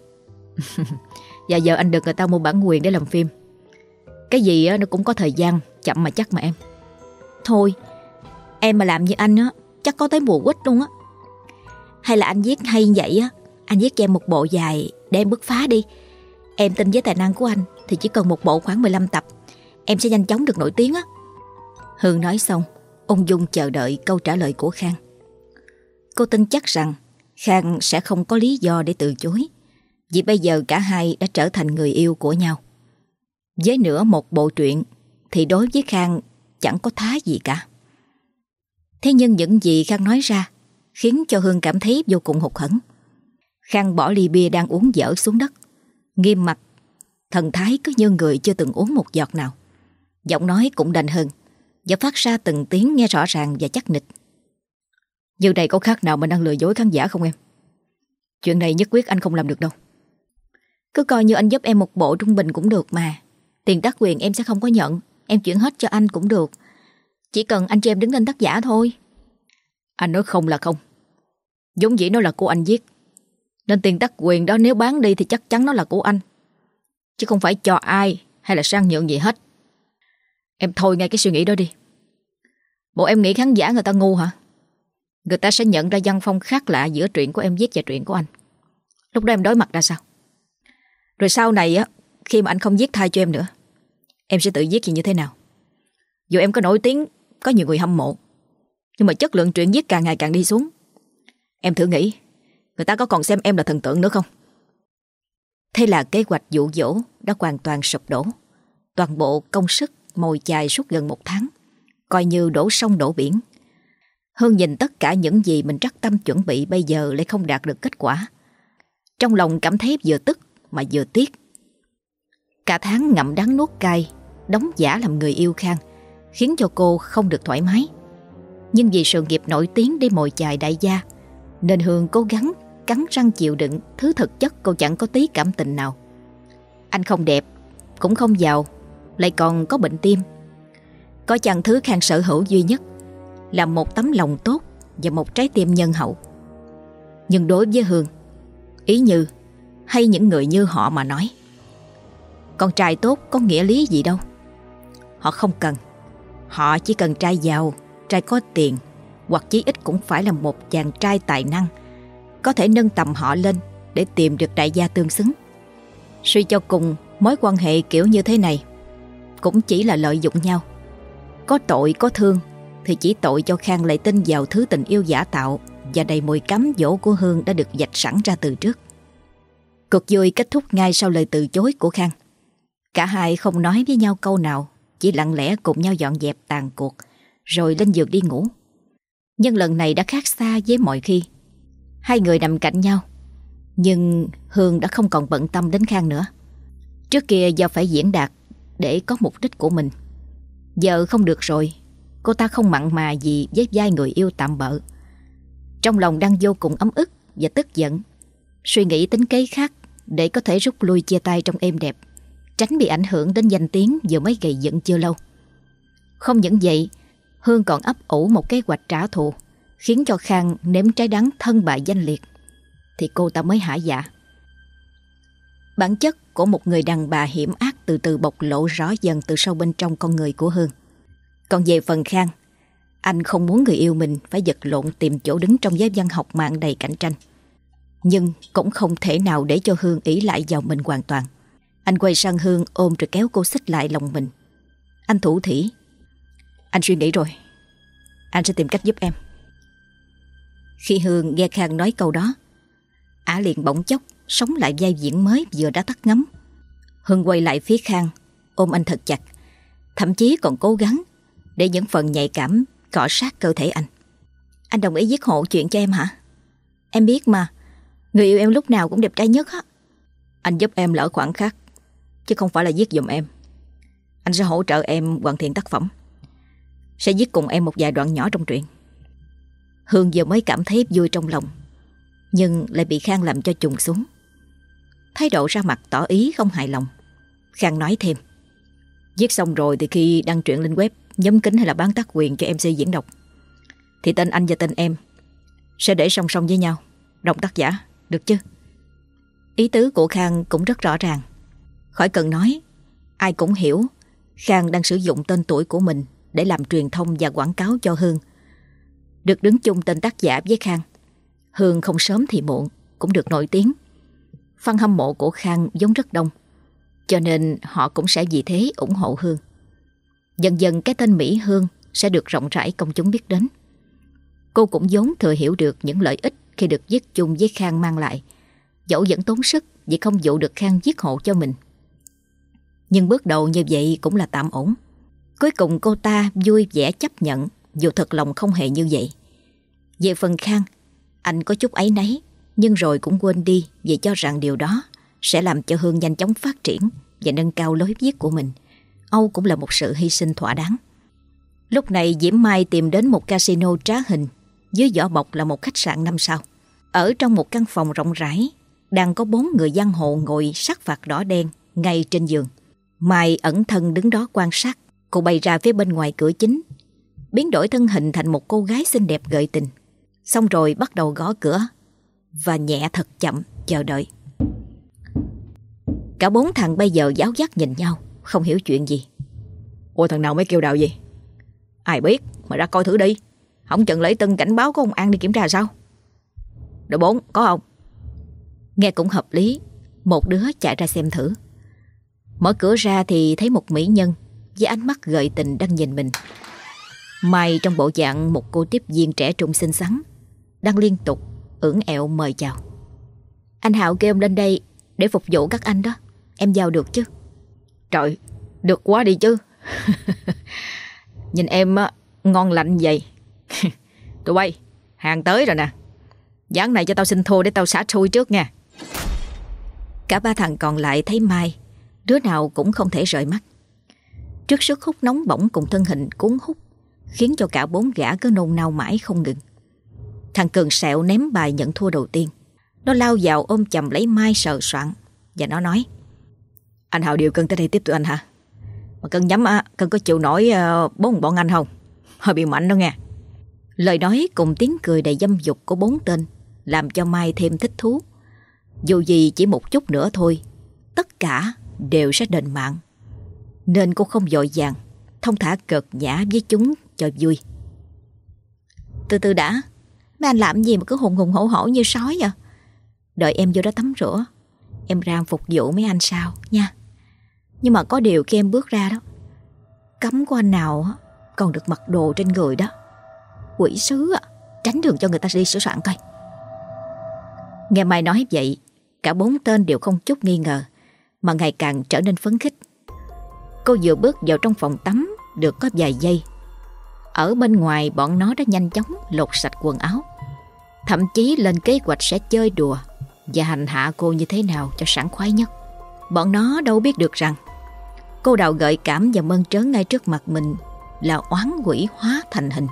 Và giờ anh được người ta mua bản quyền để làm phim. Cái gì á, nó cũng có thời gian, chậm mà chắc mà em.
Thôi, em mà làm như anh á, chắc có tới mùa quýt luôn á. Hay là anh viết hay như vậy á, anh viết cho em một bộ dài để em bứt phá đi. Em tin với tài năng của anh thì chỉ cần một bộ khoảng mười lăm tập, em sẽ nhanh chóng được nổi tiếng á. Hương nói xong, ung dung chờ đợi câu trả lời của Khang. Cô tin chắc rằng Khang sẽ không có lý do để từ chối, vì bây giờ cả hai đã trở thành người yêu của nhau. Với nửa một bộ truyện thì đối với Khang chẳng có thá gì cả. Thế nhưng những gì Khang nói ra khiến cho Hương cảm thấy vô cùng hụt hẫng. Khang bỏ ly bia đang uống dở xuống đất, nghiêm mặt, thần thái cứ như người chưa từng uống một giọt nào. Giọng nói cũng đành hơn và phát ra từng tiếng nghe rõ ràng và chắc nịch.
Như này có khác nào mình đang lừa dối khán giả không em? Chuyện này nhất quyết anh không làm được đâu.
Cứ coi như anh giúp em một bộ trung bình cũng được mà. Tiền tác quyền em sẽ không có nhận, em chuyển hết cho anh cũng được. Chỉ cần anh cho em đứng tên tác giả thôi.
Anh nói không là không. Vốn dĩ nó là của anh viết, nên tiền tác quyền đó nếu bán đi thì chắc chắn nó là của anh, chứ không phải cho ai hay là sang nhượng gì hết. Em thôi ngay cái suy nghĩ đó đi. Bộ em nghĩ khán giả người ta ngu hả? Người ta sẽ nhận ra văn phong khác lạ giữa truyện của em viết và truyện của anh. Lúc đó em đối mặt ra sao? Rồi sau này á, khi mà anh không viết thay cho em nữa, em sẽ tự viết gì như thế nào? Dù em có nổi tiếng, có nhiều người hâm mộ, nhưng mà chất lượng truyện viết càng ngày càng đi xuống. Em thử nghĩ, người ta có còn xem em là thần tượng nữa không?
Thế là kế hoạch dụ dỗ đã hoàn toàn sụp đổ. Toàn bộ công sức mồi chài suốt gần một tháng coi như đổ sông đổ biển. Hương nhìn tất cả những gì mình trắc tâm chuẩn bị bây giờ lại không đạt được kết quả. Trong lòng cảm thấy vừa tức mà vừa tiếc. Cả tháng ngậm đắng nuốt cay, đóng giả làm người yêu Khang, khiến cho cô không được thoải mái. Nhưng vì sự nghiệp nổi tiếng để mồi chài đại gia, nên Hương cố gắng cắn răng chịu đựng thứ thực chất cô chẳng có tí cảm tình nào. Anh không đẹp, cũng không giàu, lại còn có bệnh tim. Có chăng thứ Khang sở hữu duy nhất là một tấm lòng tốt và một trái tim nhân hậu. Nhưng đối với Hương, Ý Như hay những người như họ mà nói, con trai tốt có nghĩa lý gì đâu. Họ không cần. Họ chỉ cần trai giàu, trai có tiền, hoặc chí ít cũng phải là một chàng trai tài năng, có thể nâng tầm họ lên để tìm được đại gia tương xứng. Suy cho cùng, mối quan hệ kiểu như thế này cũng chỉ là lợi dụng nhau. Có tội có thương thì chỉ tội cho Khang lại tin vào thứ tình yêu giả tạo và đầy mùi cám dỗ của Hương đã được vạch sẵn ra từ trước. Cuộc vui kết thúc ngay sau lời từ chối của Khang. Cả hai không nói với nhau câu nào, chỉ lặng lẽ cùng nhau dọn dẹp tàn cuộc, rồi lên giường đi ngủ. Nhưng lần này đã khác xa với mọi khi. Hai người nằm cạnh nhau, nhưng Hương đã không còn bận tâm đến Khang nữa. Trước kia do phải diễn đạt để có mục đích của mình, giờ không được rồi. Cô ta không mặn mà gì với vai người yêu tạm bợ. Trong lòng đang vô cùng ấm ức và tức giận, suy nghĩ tính kế khác để có thể rút lui chia tay trong êm đẹp, tránh bị ảnh hưởng đến danh tiếng vừa mới gây dựng chưa lâu. Không những vậy, Hương còn ấp ủ một kế hoạch trả thù, khiến cho Khang nếm trái đắng thân bại danh liệt, thì cô ta mới hả dạ. Bản chất của một người đàn bà hiểm ác từ từ bộc lộ rõ dần từ sâu bên trong con người của Hương. Còn về phần Khang, anh không muốn người yêu mình phải vật lộn tìm chỗ đứng trong giới văn học mạng đầy cạnh tranh. Nhưng cũng không thể nào để cho Hương ỷ lại vào mình hoàn toàn. Anh quay sang Hương ôm rồi kéo cô xích lại lòng mình. Anh thủ thỉ: "Anh suy nghĩ rồi, anh sẽ tìm cách giúp em." Khi Hương nghe Khang nói câu đó, ả liền bỗng chốc sống lại vai diễn mới vừa đã tắt ngấm. Hương quay lại phía Khang, ôm anh thật chặt, thậm chí còn cố gắng để những phần nhạy cảm cọ sát cơ thể anh. "Anh đồng ý viết hộ chuyện cho em hả? Em biết mà, người yêu em lúc nào cũng đẹp trai nhất á." "Anh giúp em lỡ khoảng khắc, chứ không phải là viết giùm em. Anh sẽ hỗ trợ em hoàn thiện tác phẩm, sẽ viết cùng em một vài đoạn nhỏ trong truyện." Hương vừa mới cảm thấy vui trong lòng, nhưng lại bị Khang làm cho trùng xuống. Thái độ ra mặt tỏ ý không hài lòng. Khang nói thêm: "Viết xong rồi thì khi đăng truyện lên web, nhóm kính hay là bán tác quyền cho em xê diễn đọc, thì tên anh và tên em sẽ để song song với nhau, đồng tác giả, được chứ?" Ý tứ của Khang cũng rất rõ ràng. Khỏi cần nói, ai cũng hiểu Khang đang sử dụng tên tuổi của mình để làm truyền thông và quảng cáo cho Hương. Được đứng chung tên tác giả với Khang, Hương không sớm thì muộn cũng được nổi tiếng. Fan hâm mộ của Khang vốn rất đông, cho nên họ cũng sẽ vì thế ủng hộ Hương. Dần dần cái tên Mỹ Hương sẽ được rộng rãi công chúng biết đến. Cô cũng vốn thừa hiểu được những lợi ích khi được viết chung với Khang mang lại, dẫu vẫn tốn sức vì không dụ được Khang viết hộ cho mình. Nhưng bước đầu như vậy cũng là tạm ổn. Cuối cùng cô ta vui vẻ chấp nhận, dù thật lòng không hề như vậy. Về phần Khang, anh có chút áy náy, nhưng rồi cũng quên đi vì cho rằng điều đó sẽ làm cho Hương nhanh chóng phát triển và nâng cao lối viết của mình. Âu cũng là một sự hy sinh thỏa đáng. Lúc này Diễm Mai tìm đến một casino trá hình, dưới vỏ bọc là một khách sạn năm sao. Ở trong một căn phòng rộng rãi, đang có bốn người giang hồ ngồi sắc phạt đỏ đen ngay trên giường. Mai ẩn thân đứng đó quan sát. Cô bay ra phía bên ngoài cửa chính, biến đổi thân hình thành một cô gái xinh đẹp gợi tình. Xong rồi bắt đầu gõ cửa và nhẹ thật chậm chờ đợi. Cả bốn thằng bây giờ giáo giác nhìn nhau, không hiểu chuyện gì. "Ủa, thằng nào mới kêu đào gì?" "Ai biết, mà ra coi thử đi. Không chừng lễ tân cảnh báo có ông An đi kiểm tra sao?" "Đội bốn, có không?" Nghe cũng hợp lý. Một đứa chạy ra xem thử. Mở cửa ra thì thấy một mỹ nhân với ánh mắt gợi tình đang nhìn mình. Mai trong bộ dạng một cô tiếp viên trẻ trung xinh xắn, đang liên tục ưỡn ẹo mời chào. "Anh Hạo kêu em lên đây để phục vụ các anh đó, em vào được chứ?" "Trời, được quá đi chứ." "Nhìn em á, ngon lành vậy.
Tụi bay, hàng tới rồi nè. Ván này cho tao xin thua để tao xả xui trước nha.
Cả ba thằng còn lại thấy Mai, đứa nào cũng không thể rời mắt. Trước sức hút nóng bỏng cùng thân hình cuốn hút, khiến cho cả bốn gã cứ nôn nao mãi không ngừng. Thằng Cường Sẹo ném bài nhận thua đầu tiên. Nó lao vào ôm chầm lấy Mai sờ soạng và nó nói: Anh Hào điều cân tới đây tiếp tụi anh hả? Mà cân nhắm á, cân có chịu nổi uh, bốn bọn anh không? Hơi bị mạnh đó nghe. Lời nói cùng tiếng cười đầy dâm dục của bốn tên làm cho Mai thêm thích thú. Dù gì chỉ một chút nữa thôi, tất cả đều sẽ đền mạng. Nên cô không vội vàng, thông thả cợt nhã với chúng cho vui. Từ từ đã, mấy anh làm gì mà cứ hùng hùng hổ hổ như sói vậy? Đợi em vô đó tắm rửa, em ra phục vụ mấy anh sau nha. Nhưng mà có điều khi em bước ra đó, cấm của anh nào còn được mặc đồ trên người đó. Quỷ sứ à, tránh đường cho người ta đi sửa soạn coi. Nghe Mai nói vậy, cả bốn tên đều không chút nghi ngờ, mà ngày càng trở nên phấn khích. Cô vừa bước vào trong phòng tắm được có vài giây, ở bên ngoài bọn nó đã nhanh chóng lột sạch quần áo, thậm chí lên kế hoạch sẽ chơi đùa và hành hạ cô như thế nào cho sảng khoái nhất. Bọn nó đâu biết được rằng cô đào gợi cảm và mơn trớn ngay trước mặt mình là oán quỷ hóa thành hình.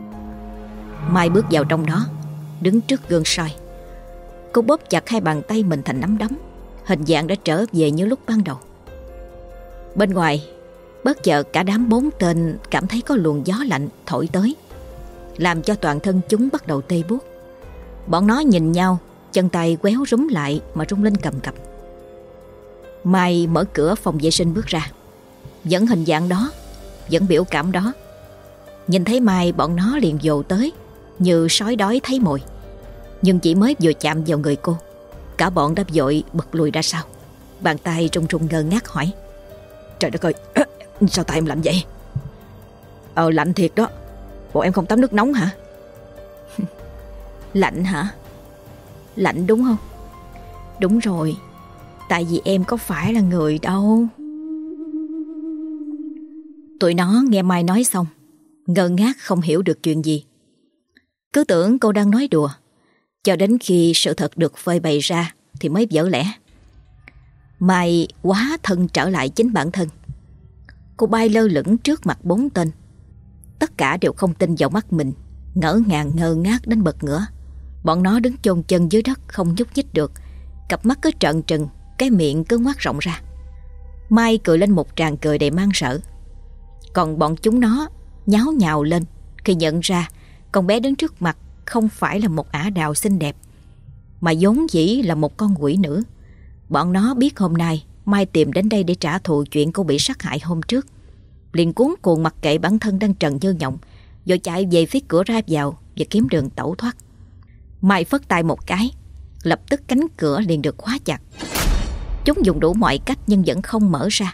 Mai bước vào trong đó, đứng trước gương soi. Cô bóp chặt hai bàn tay mình thành nắm đấm, hình dạng đã trở về như lúc ban đầu. Bên ngoài, bất chợt cả đám bốn tên cảm thấy có luồng gió lạnh thổi tới, làm cho toàn thân chúng bắt đầu tê buốt. Bọn nó nhìn nhau, chân tay quéo rúm lại mà rung lên cầm cập. Mai mở cửa phòng vệ sinh bước ra, vẫn hình dạng đó, vẫn biểu cảm đó. Nhìn thấy Mai, bọn nó liền dồ tới như sói đói thấy mồi. Nhưng chỉ mới vừa chạm vào người cô, cả bọn đã vội bật lùi ra sau. Bàn tay run run ngơ ngác hỏi: Trời đất ơi, sao tay em lạnh vậy? Ờ lạnh thiệt đó. Bộ em không tắm nước nóng hả? Lạnh hả? Lạnh đúng không? Đúng rồi, tại vì em có phải là người đâu. Tụi nó nghe Mai nói xong, ngơ ngác không hiểu được chuyện gì. Cứ tưởng cô đang nói đùa, cho đến khi sự thật được phơi bày ra thì mới vỡ lẽ. Mai quá thân trở lại chính bản thân. Cô bay lơ lửng trước mặt bốn tên. Tất cả đều không tin vào mắt mình, ngỡ ngàng ngơ ngác đến bật ngửa. Bọn nó đứng chôn chân dưới đất không nhúc nhích được, cặp mắt cứ trợn trừng, cái miệng cứ ngoác rộng ra. Mai cười lên một tràng cười đầy man sợ. Còn bọn chúng nó nháo nhào lên khi nhận ra con bé đứng trước mặt không phải là một ả đào xinh đẹp, mà vốn dĩ là một con quỷ nữ. Bọn nó biết hôm nay Mai tìm đến đây để trả thù chuyện cô bị sát hại hôm trước, liền cuống cuồng mặc kệ bản thân đang trần như nhộng, rồi chạy về phía cửa ra vào và kiếm đường tẩu thoát. Mai phất tay một cái, lập tức cánh cửa liền được khóa chặt. Chúng dùng đủ mọi cách nhưng vẫn không mở ra.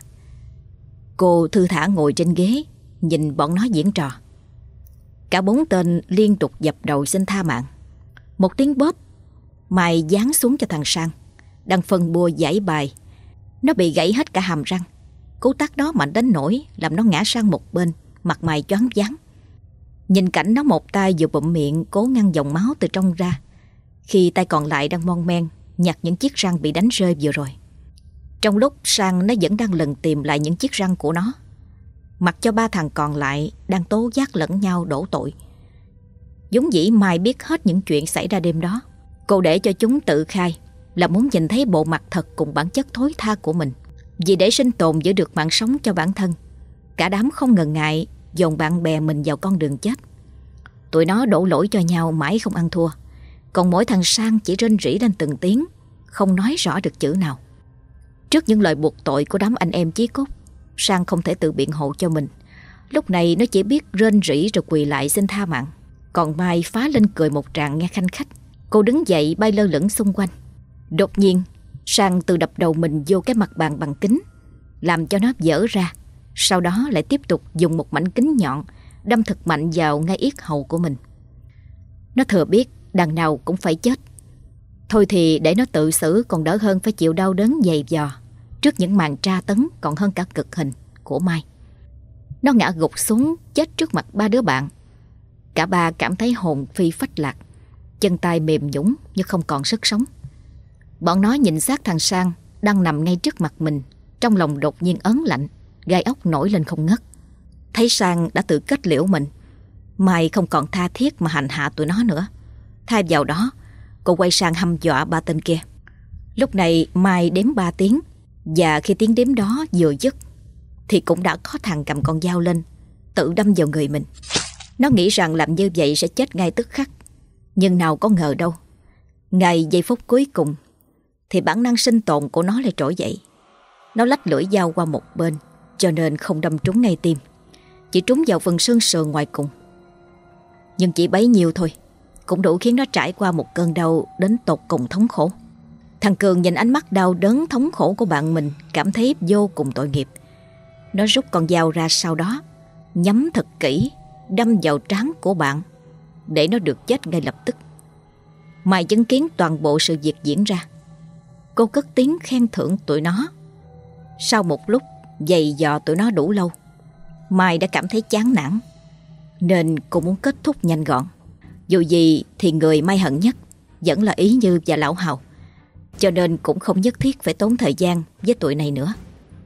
Cô thư thả ngồi trên ghế, nhìn bọn nó diễn trò. Cả bốn tên liên tục dập đầu xin tha mạng. Một tiếng bóp, Mai giáng xuống cho thằng Sang đang phân bua giải bài. Nó bị gãy hết cả hàm răng. Cú tát đó mạnh đến nỗi làm nó ngã sang một bên, mặt mày choáng váng. Nhìn cảnh nó một tay vừa bụm miệng cố ngăn dòng máu từ trong ra, khi tay còn lại đang mon men nhặt những chiếc răng bị đánh rơi vừa rồi. Trong lúc Sang nó vẫn đang lần tìm lại những chiếc răng của nó, mặc cho ba thằng còn lại đang tố giác lẫn nhau đổ tội. Vốn dĩ Mai biết hết những chuyện xảy ra đêm đó. Cô để cho chúng tự khai là muốn nhìn thấy bộ mặt thật cùng bản chất thối tha của mình. Vì để sinh tồn giữ được mạng sống cho bản thân, cả đám không ngần ngại dồn bạn bè mình vào con đường chết. Tụi nó đổ lỗi cho nhau mãi không ăn thua. Còn mỗi thằng Sang chỉ rên rỉ lên từng tiếng, không nói rõ được chữ nào. Trước những lời buộc tội của đám anh em chí cốt, Sang không thể tự biện hộ cho mình. Lúc này nó chỉ biết rên rỉ rồi quỳ lại xin tha mạng. Còn Mai phá lên cười một tràng nghe khanh khách. Cô đứng dậy bay lơ lửng xung quanh. Đột nhiên Sang tự đập đầu mình vô cái mặt bàn bằng kính, làm cho nó vỡ ra. Sau đó lại tiếp tục dùng một mảnh kính nhọn đâm thật mạnh vào ngay yết hầu của mình. Nó thừa biết đằng nào cũng phải chết. Thôi thì để nó tự xử còn đỡ hơn phải chịu đau đớn dày vò trước những màn tra tấn còn hơn cả cực hình của Mai. Nó ngã gục xuống chết trước mặt ba đứa bạn. Cả ba cảm thấy hồn phi phách lạc, chân tay mềm nhũn như không còn sức sống. Bọn nó nhìn xác thằng Sang đang nằm ngay trước mặt mình, trong lòng đột nhiên ớn lạnh, gai ốc nổi lên không ngớt. Thấy Sang đã tự kết liễu mình, Mai không còn tha thiết mà hành hạ tụi nó nữa. Thay vào đó, cô quay sang hăm dọa ba tên kia. Lúc này Mai đếm ba tiếng, và khi tiếng đếm đó vừa dứt thì cũng đã có thằng cầm con dao lên, tự đâm vào người mình. Nó nghĩ rằng làm như vậy sẽ chết ngay tức khắc, nhưng nào có ngờ đâu. Ngay giây phút cuối cùng thì bản năng sinh tồn của nó lại trỗi dậy. Nó lách lưỡi dao qua một bên, cho nên không đâm trúng ngay tim, chỉ trúng vào phần xương sườn ngoài cùng. Nhưng chỉ bấy nhiêu thôi cũng đủ khiến nó trải qua một cơn đau đến tột cùng thống khổ. Thằng Cường nhìn ánh mắt đau đớn thống khổ của bạn mình, cảm thấy vô cùng tội nghiệp. Nó rút con dao ra, sau đó nhắm thật kỹ, đâm vào trán của bạn để nó được chết ngay lập tức. Mai chứng kiến toàn bộ sự việc diễn ra. Cô cất tiếng khen thưởng tụi nó. Sau một lúc giày dò tụi nó đủ lâu, Mai đã cảm thấy chán nản, nên cô muốn kết thúc nhanh gọn. Dù gì thì người Mai hận nhất vẫn là Ý Như và Lão Hào, cho nên cũng không nhất thiết phải tốn thời gian với tụi này nữa.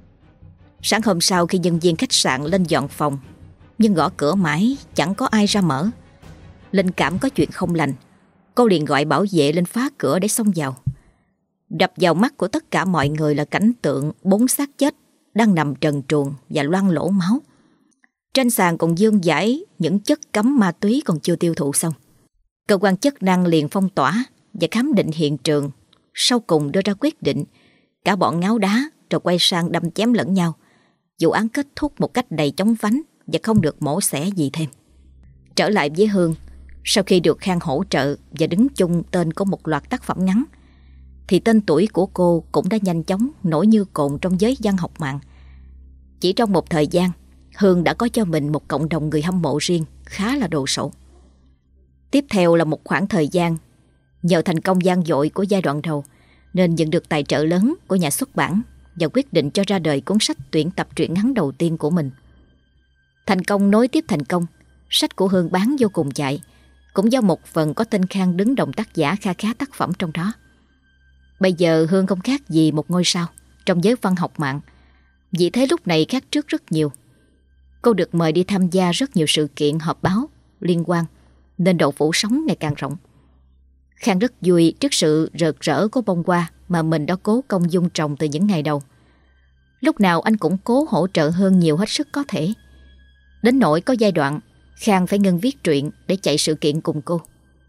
Sáng hôm sau, khi nhân viên khách sạn lên dọn phòng nhưng gõ cửa mãi chẳng có ai ra mở, linh cảm có chuyện không lành, cô liền gọi bảo vệ lên phá cửa để xông vào. Đập vào mắt của tất cả mọi người là cảnh tượng bốn xác chết đang nằm trần truồng và loang lỗ máu. Trên sàn còn vương vãi những chất cấm ma túy còn chưa tiêu thụ xong. Cơ quan chức năng liền phong tỏa và khám định hiện trường, sau cùng đưa ra quyết định cả bọn ngáo đá rồi quay sang đâm chém lẫn nhau. Vụ án kết thúc một cách đầy chóng vánh và không được mổ xẻ gì thêm. Trở lại với Hương, sau khi được Khang hỗ trợ và đứng chung tên của một loạt tác phẩm ngắn, thì tên tuổi của cô cũng đã nhanh chóng nổi như cồn trong giới văn học mạng. Chỉ trong một thời gian, Hương đã có cho mình một cộng đồng người hâm mộ riêng khá là đồ sộ. Tiếp theo là một khoảng thời gian, nhờ thành công vang dội của giai đoạn đầu nên nhận được tài trợ lớn của nhà xuất bản và quyết định cho ra đời cuốn sách tuyển tập truyện ngắn đầu tiên của mình. Thành công nối tiếp thành công, sách của Hương bán vô cùng chạy, cũng do một phần có tên Khang đứng đồng tác giả kha khá tác phẩm trong đó. Bây giờ Hương không khác gì một ngôi sao trong giới văn học mạng, vì thế lúc này khác trước rất nhiều. Cô được mời đi tham gia rất nhiều sự kiện họp báo liên quan, nên độ phủ sóng ngày càng rộng. Khang rất vui trước sự rợt rỡ của bông hoa mà mình đã cố công dung trồng từ những ngày đầu. Lúc nào anh cũng cố hỗ trợ Hương nhiều hết sức có thể. Đến nỗi có giai đoạn Khang phải ngưng viết truyện để chạy sự kiện cùng cô.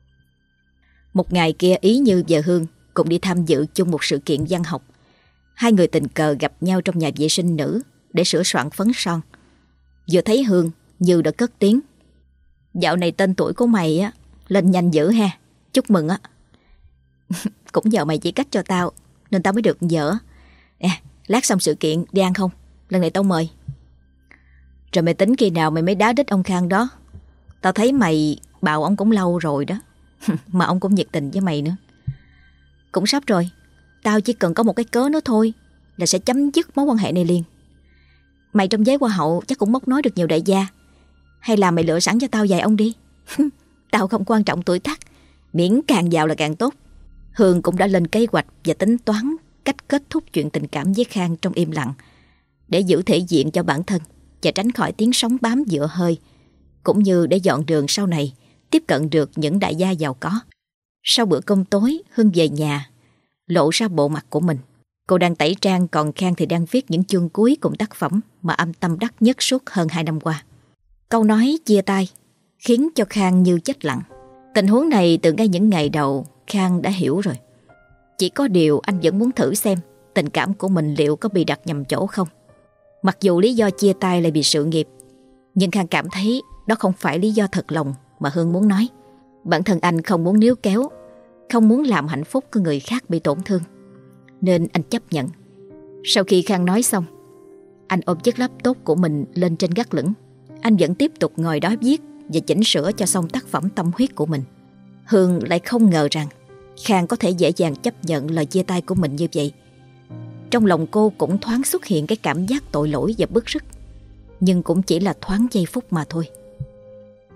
Một ngày kia, Ý Như và Hương cùng đi tham dự chung một sự kiện văn học. Hai người tình cờ gặp nhau trong nhà vệ sinh nữ để sửa soạn phấn son. Vừa thấy Hương, Như đã cất tiếng: "Dạo này tên tuổi của mày á lên nhanh dữ ha, chúc mừng á." "Cũng nhờ mày chỉ cách cho tao nên tao mới được dở. Nè, lát xong sự kiện đi ăn không? Lần này tao mời." "Rồi mày tính khi nào mày mới đá đít ông Khang đó? Tao thấy mày bào ông cũng lâu rồi đó." "Mà ông cũng nhiệt tình với mày nữa." "Cũng sắp rồi, tao chỉ cần có một cái cớ nữa thôi là sẽ chấm dứt mối quan hệ này liền. Mày trong giới hoa hậu chắc cũng móc nói được nhiều đại gia, hay là mày lựa sẵn cho tao vài ông đi." "Tao không quan trọng tuổi tác, miễn càng giàu là càng tốt." Hương cũng đã lên kế hoạch và tính toán cách kết thúc chuyện tình cảm với Khang trong im lặng, để giữ thể diện cho bản thân và tránh khỏi tiếng sóng bám dựa hơi, cũng như để dọn đường sau này tiếp cận được những đại gia giàu có. Sau bữa cơm tối, Hương về nhà, lộ ra bộ mặt của mình. Cô đang tẩy trang, còn Khang thì đang viết những chương cuối cùng tác phẩm mà âm tâm đắc nhất suốt hơn hai năm qua. Câu nói chia tay khiến cho Khang như chết lặng. Tình huống này từ ngay những ngày đầu Khang đã hiểu rồi. Chỉ có điều anh vẫn muốn thử xem tình cảm của mình liệu có bị đặt nhầm chỗ không. Mặc dù lý do chia tay là vì sự nghiệp, nhưng Khang cảm thấy đó không phải lý do thật lòng mà Hương muốn nói. Bản thân anh không muốn níu kéo, không muốn làm hạnh phúc của người khác bị tổn thương, nên anh chấp nhận. Sau khi Khang nói xong, anh ôm chiếc laptop của mình lên trên gác lửng. Anh vẫn tiếp tục ngồi đó viết và chỉnh sửa cho xong tác phẩm tâm huyết của mình. Hương lại không ngờ rằng Khang có thể dễ dàng chấp nhận lời chia tay của mình như vậy. Trong lòng cô cũng thoáng xuất hiện cái cảm giác tội lỗi và bức rứt, nhưng cũng chỉ là thoáng giây phút mà thôi.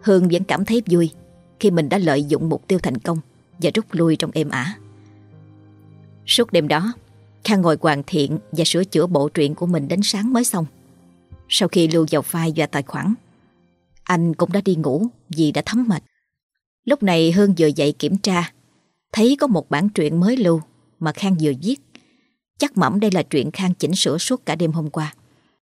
Hương vẫn cảm thấy vui khi mình đã lợi dụng mục tiêu thành công và rút lui trong êm ả. Suốt đêm đó, Khang ngồi hoàn thiện và sửa chữa bộ truyện của mình đến sáng mới xong. Sau khi lưu vào file và tài khoản, anh cũng đã đi ngủ vì đã thấm mệt. Lúc này Hương vừa dậy kiểm tra, thấy có một bản truyện mới lưu mà Khang vừa viết. Chắc mẩm đây là truyện Khang chỉnh sửa suốt cả đêm hôm qua.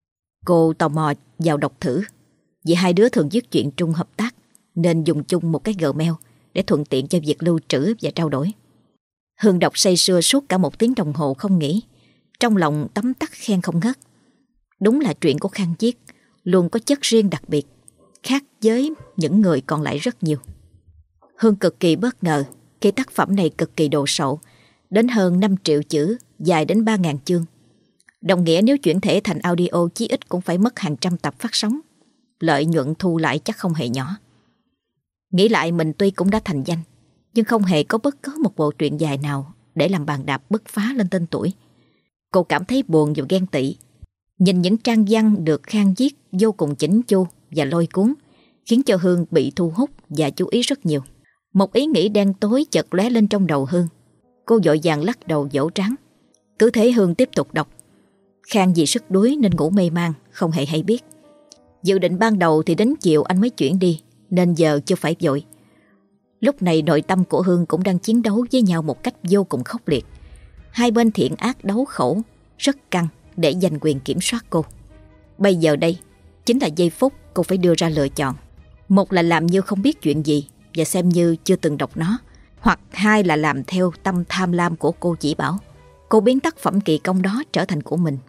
Cô tò mò vào đọc thử, vì hai đứa thường viết chuyện chung hợp tác nên dùng chung một cái Gmail để thuận tiện cho việc lưu trữ và trao đổi. Hương đọc say sưa suốt cả một tiếng đồng hồ không nghỉ, trong lòng tấm tắc khen không ngớt. Đúng là truyện của Khang viết luôn có chất riêng đặc biệt, khác với những người còn lại rất nhiều. Hương cực kỳ bất ngờ khi tác phẩm này cực kỳ đồ sộ, đến hơn năm triệu chữ, dài đến ba nghìn chương. Đồng nghĩa nếu chuyển thể thành audio chí ít cũng phải mất hàng trăm tập phát sóng. Lợi nhuận thu lại chắc không hề nhỏ. Nghĩ lại mình tuy cũng đã thành danh, nhưng không hề có bất cứ một bộ truyện dài nào để làm bàn đạp bứt phá lên tên tuổi. Cô cảm thấy buồn và ghen tị. Nhìn những trang văn được Khang viết vô cùng chỉnh chu và lôi cuốn, khiến cho Hương bị thu hút và chú ý rất nhiều. Một ý nghĩ đen tối chợt lóe lên trong đầu Hương. Cô vội vàng lắc đầu vỗ trán. Cứ thế Hương tiếp tục đọc. Khang vì sức đuối nên ngủ mê man, không hề hay biết. Dự định ban đầu thì đến chiều anh mới chuyển đi, nên giờ chưa phải vội. Lúc này nội tâm của Hương cũng đang chiến đấu với nhau một cách vô cùng khốc liệt. Hai bên thiện ác đấu khẩu, rất căng để giành quyền kiểm soát cô. Bây giờ đây chính là giây phút cô phải đưa ra lựa chọn. Một là làm như không biết chuyện gì và xem như chưa từng đọc nó, hoặc hai là làm theo tâm tham lam của cô chỉ bảo. Cô biến tác phẩm kỳ công đó trở thành của mình.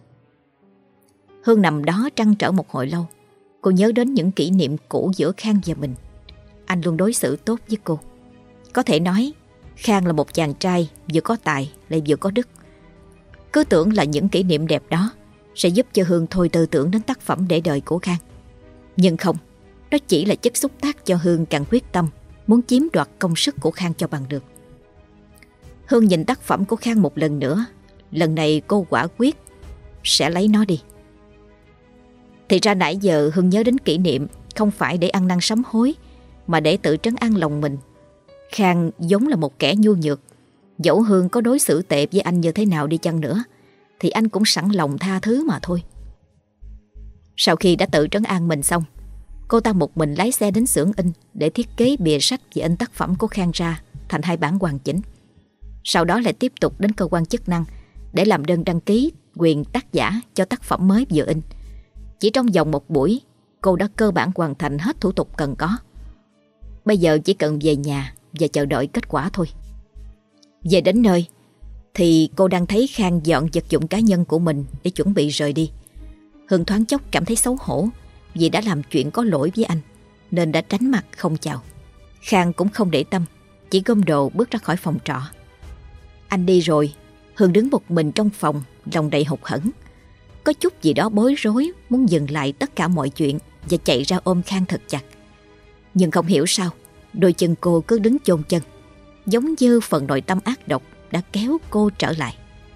Hương nằm đó trăn trở một hồi lâu. Cô nhớ đến những kỷ niệm cũ giữa Khang và mình. Anh luôn đối xử tốt với cô. Có thể nói Khang là một chàng trai vừa có tài lại vừa có đức. Cứ tưởng là những kỷ niệm đẹp đó sẽ giúp cho Hương thôi tư tưởng đến tác phẩm để đời của Khang. Nhưng không, đó chỉ là chất xúc tác cho Hương càng quyết tâm muốn chiếm đoạt công sức của Khang cho bằng được. Hương nhìn tác phẩm của Khang một lần nữa. Lần này cô quả quyết sẽ lấy nó đi. Thì ra nãy giờ Hương nhớ đến kỷ niệm không phải để ăn năn sám hối, mà để tự trấn an lòng mình. Khang giống là một kẻ nhu nhược. Dẫu Hương có đối xử tệ với anh như thế nào đi chăng nữa, thì anh cũng sẵn lòng tha thứ mà thôi. Sau khi đã tự trấn an mình xong, cô ta một mình lái xe đến xưởng in để thiết kế bìa sách và in tác phẩm của Khang ra thành hai bản hoàn chỉnh. Sau đó lại tiếp tục đến cơ quan chức năng để làm đơn đăng ký quyền tác giả cho tác phẩm mới vừa in. Chỉ trong vòng một buổi, cô đã cơ bản hoàn thành hết thủ tục cần có. Bây giờ chỉ cần về nhà và chờ đợi kết quả thôi. Về đến nơi thì cô đang thấy Khang dọn vật dụng cá nhân của mình để chuẩn bị rời đi. Hương thoáng chốc cảm thấy xấu hổ vì đã làm chuyện có lỗi với anh, nên đã tránh mặt không chào. Khang cũng không để tâm, chỉ gom đồ bước ra khỏi phòng trọ. Anh đi rồi, Hương đứng một mình trong phòng, lòng đầy hụt hẫng. Có chút gì đó bối rối, muốn dừng lại tất cả mọi chuyện và chạy ra ôm Khang thật chặt. Nhưng không hiểu sao, đôi chân cô cứ đứng chôn chân, giống như phần nội tâm ác độc đã kéo cô trở lại.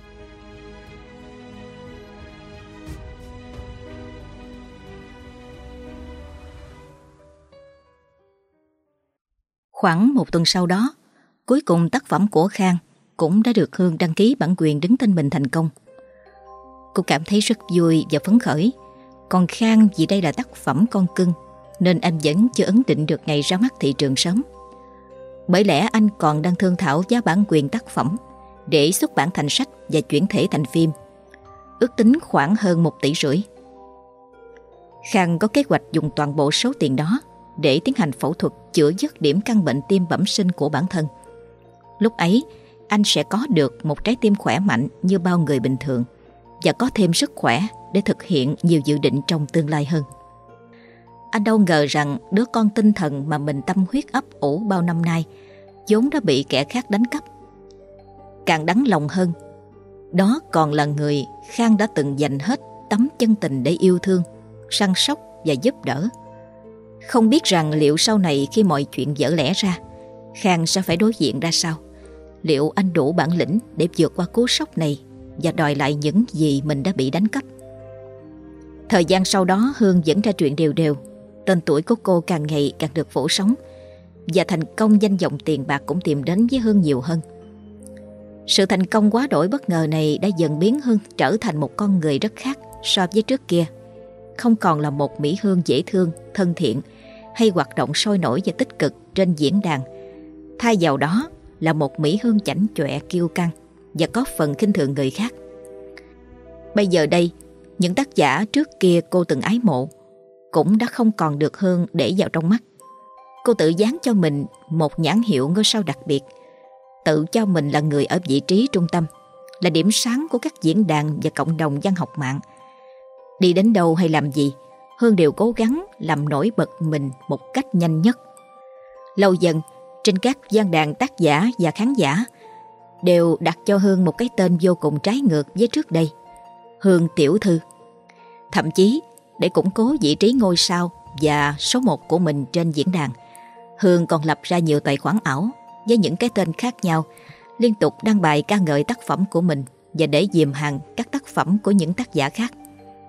Khoảng một tuần sau đó, cuối cùng tác phẩm của Khang cũng đã được Hương đăng ký bản quyền đứng tên mình thành công. Cô cảm thấy rất vui và phấn khởi. Còn Khang vì đây là tác phẩm con cưng nên anh vẫn chưa ấn định được ngày ra mắt thị trường sớm. Bởi lẽ anh còn đang thương thảo giá bản quyền tác phẩm để xuất bản thành sách và chuyển thể thành phim, ước tính khoảng hơn một tỷ rưỡi. Khang có kế hoạch dùng toàn bộ số tiền đó để tiến hành phẫu thuật chữa dứt điểm căn bệnh tim bẩm sinh của bản thân. Lúc ấy, anh sẽ có được một trái tim khỏe mạnh như bao người bình thường và có thêm sức khỏe để thực hiện nhiều dự định trong tương lai hơn. Anh đâu ngờ rằng đứa con tinh thần mà mình tâm huyết ấp ủ bao năm nay vốn đã bị kẻ khác đánh cắp. Càng đắng lòng hơn, đó còn là người Khang đã từng dành hết tấm chân tình để yêu thương, săn sóc và giúp đỡ. Không biết rằng liệu sau này khi mọi chuyện vỡ lẽ ra, Khang sẽ phải đối diện ra sao? Liệu anh đủ bản lĩnh để vượt qua cú sốc này và đòi lại những gì mình đã bị đánh cắp? Thời gian sau đó Hương vẫn ra truyện đều đều, Tên tuổi của cô càng ngày càng được phủ sóng, và thành công, danh vọng, tiền bạc cũng tìm đến với Hương nhiều hơn. Sự thành công quá đổi bất ngờ này đã dần biến Hương trở thành một con người rất khác so với trước kia. Không còn là một Mỹ Hương dễ thương, thân thiện hay hoạt động sôi nổi và tích cực trên diễn đàn. Thay vào đó là một Mỹ Hương chảnh chọe, kiêu căng và có phần khinh thường người khác. Bây giờ đây, những tác giả trước kia cô từng ái mộ cũng đã không còn được Hương để vào trong mắt. Cô tự dán cho mình một nhãn hiệu ngôi sao đặc biệt, tự cho mình là người ở vị trí trung tâm, là điểm sáng của các diễn đàn và cộng đồng văn học mạng. Đi đến đâu hay làm gì, Hương đều cố gắng làm nổi bật mình một cách nhanh nhất. Lâu dần, trên các văn đàn tác giả và khán giả đều đặt cho Hương một cái tên vô cùng trái ngược với trước đây: Hương tiểu thư. Thậm chí, để củng cố vị trí ngôi sao và số một của mình trên diễn đàn, Hương còn lập ra nhiều tài khoản ảo với những cái tên khác nhau, liên tục đăng bài ca ngợi tác phẩm của mình và để dìm hàng các tác phẩm của những tác giả khác.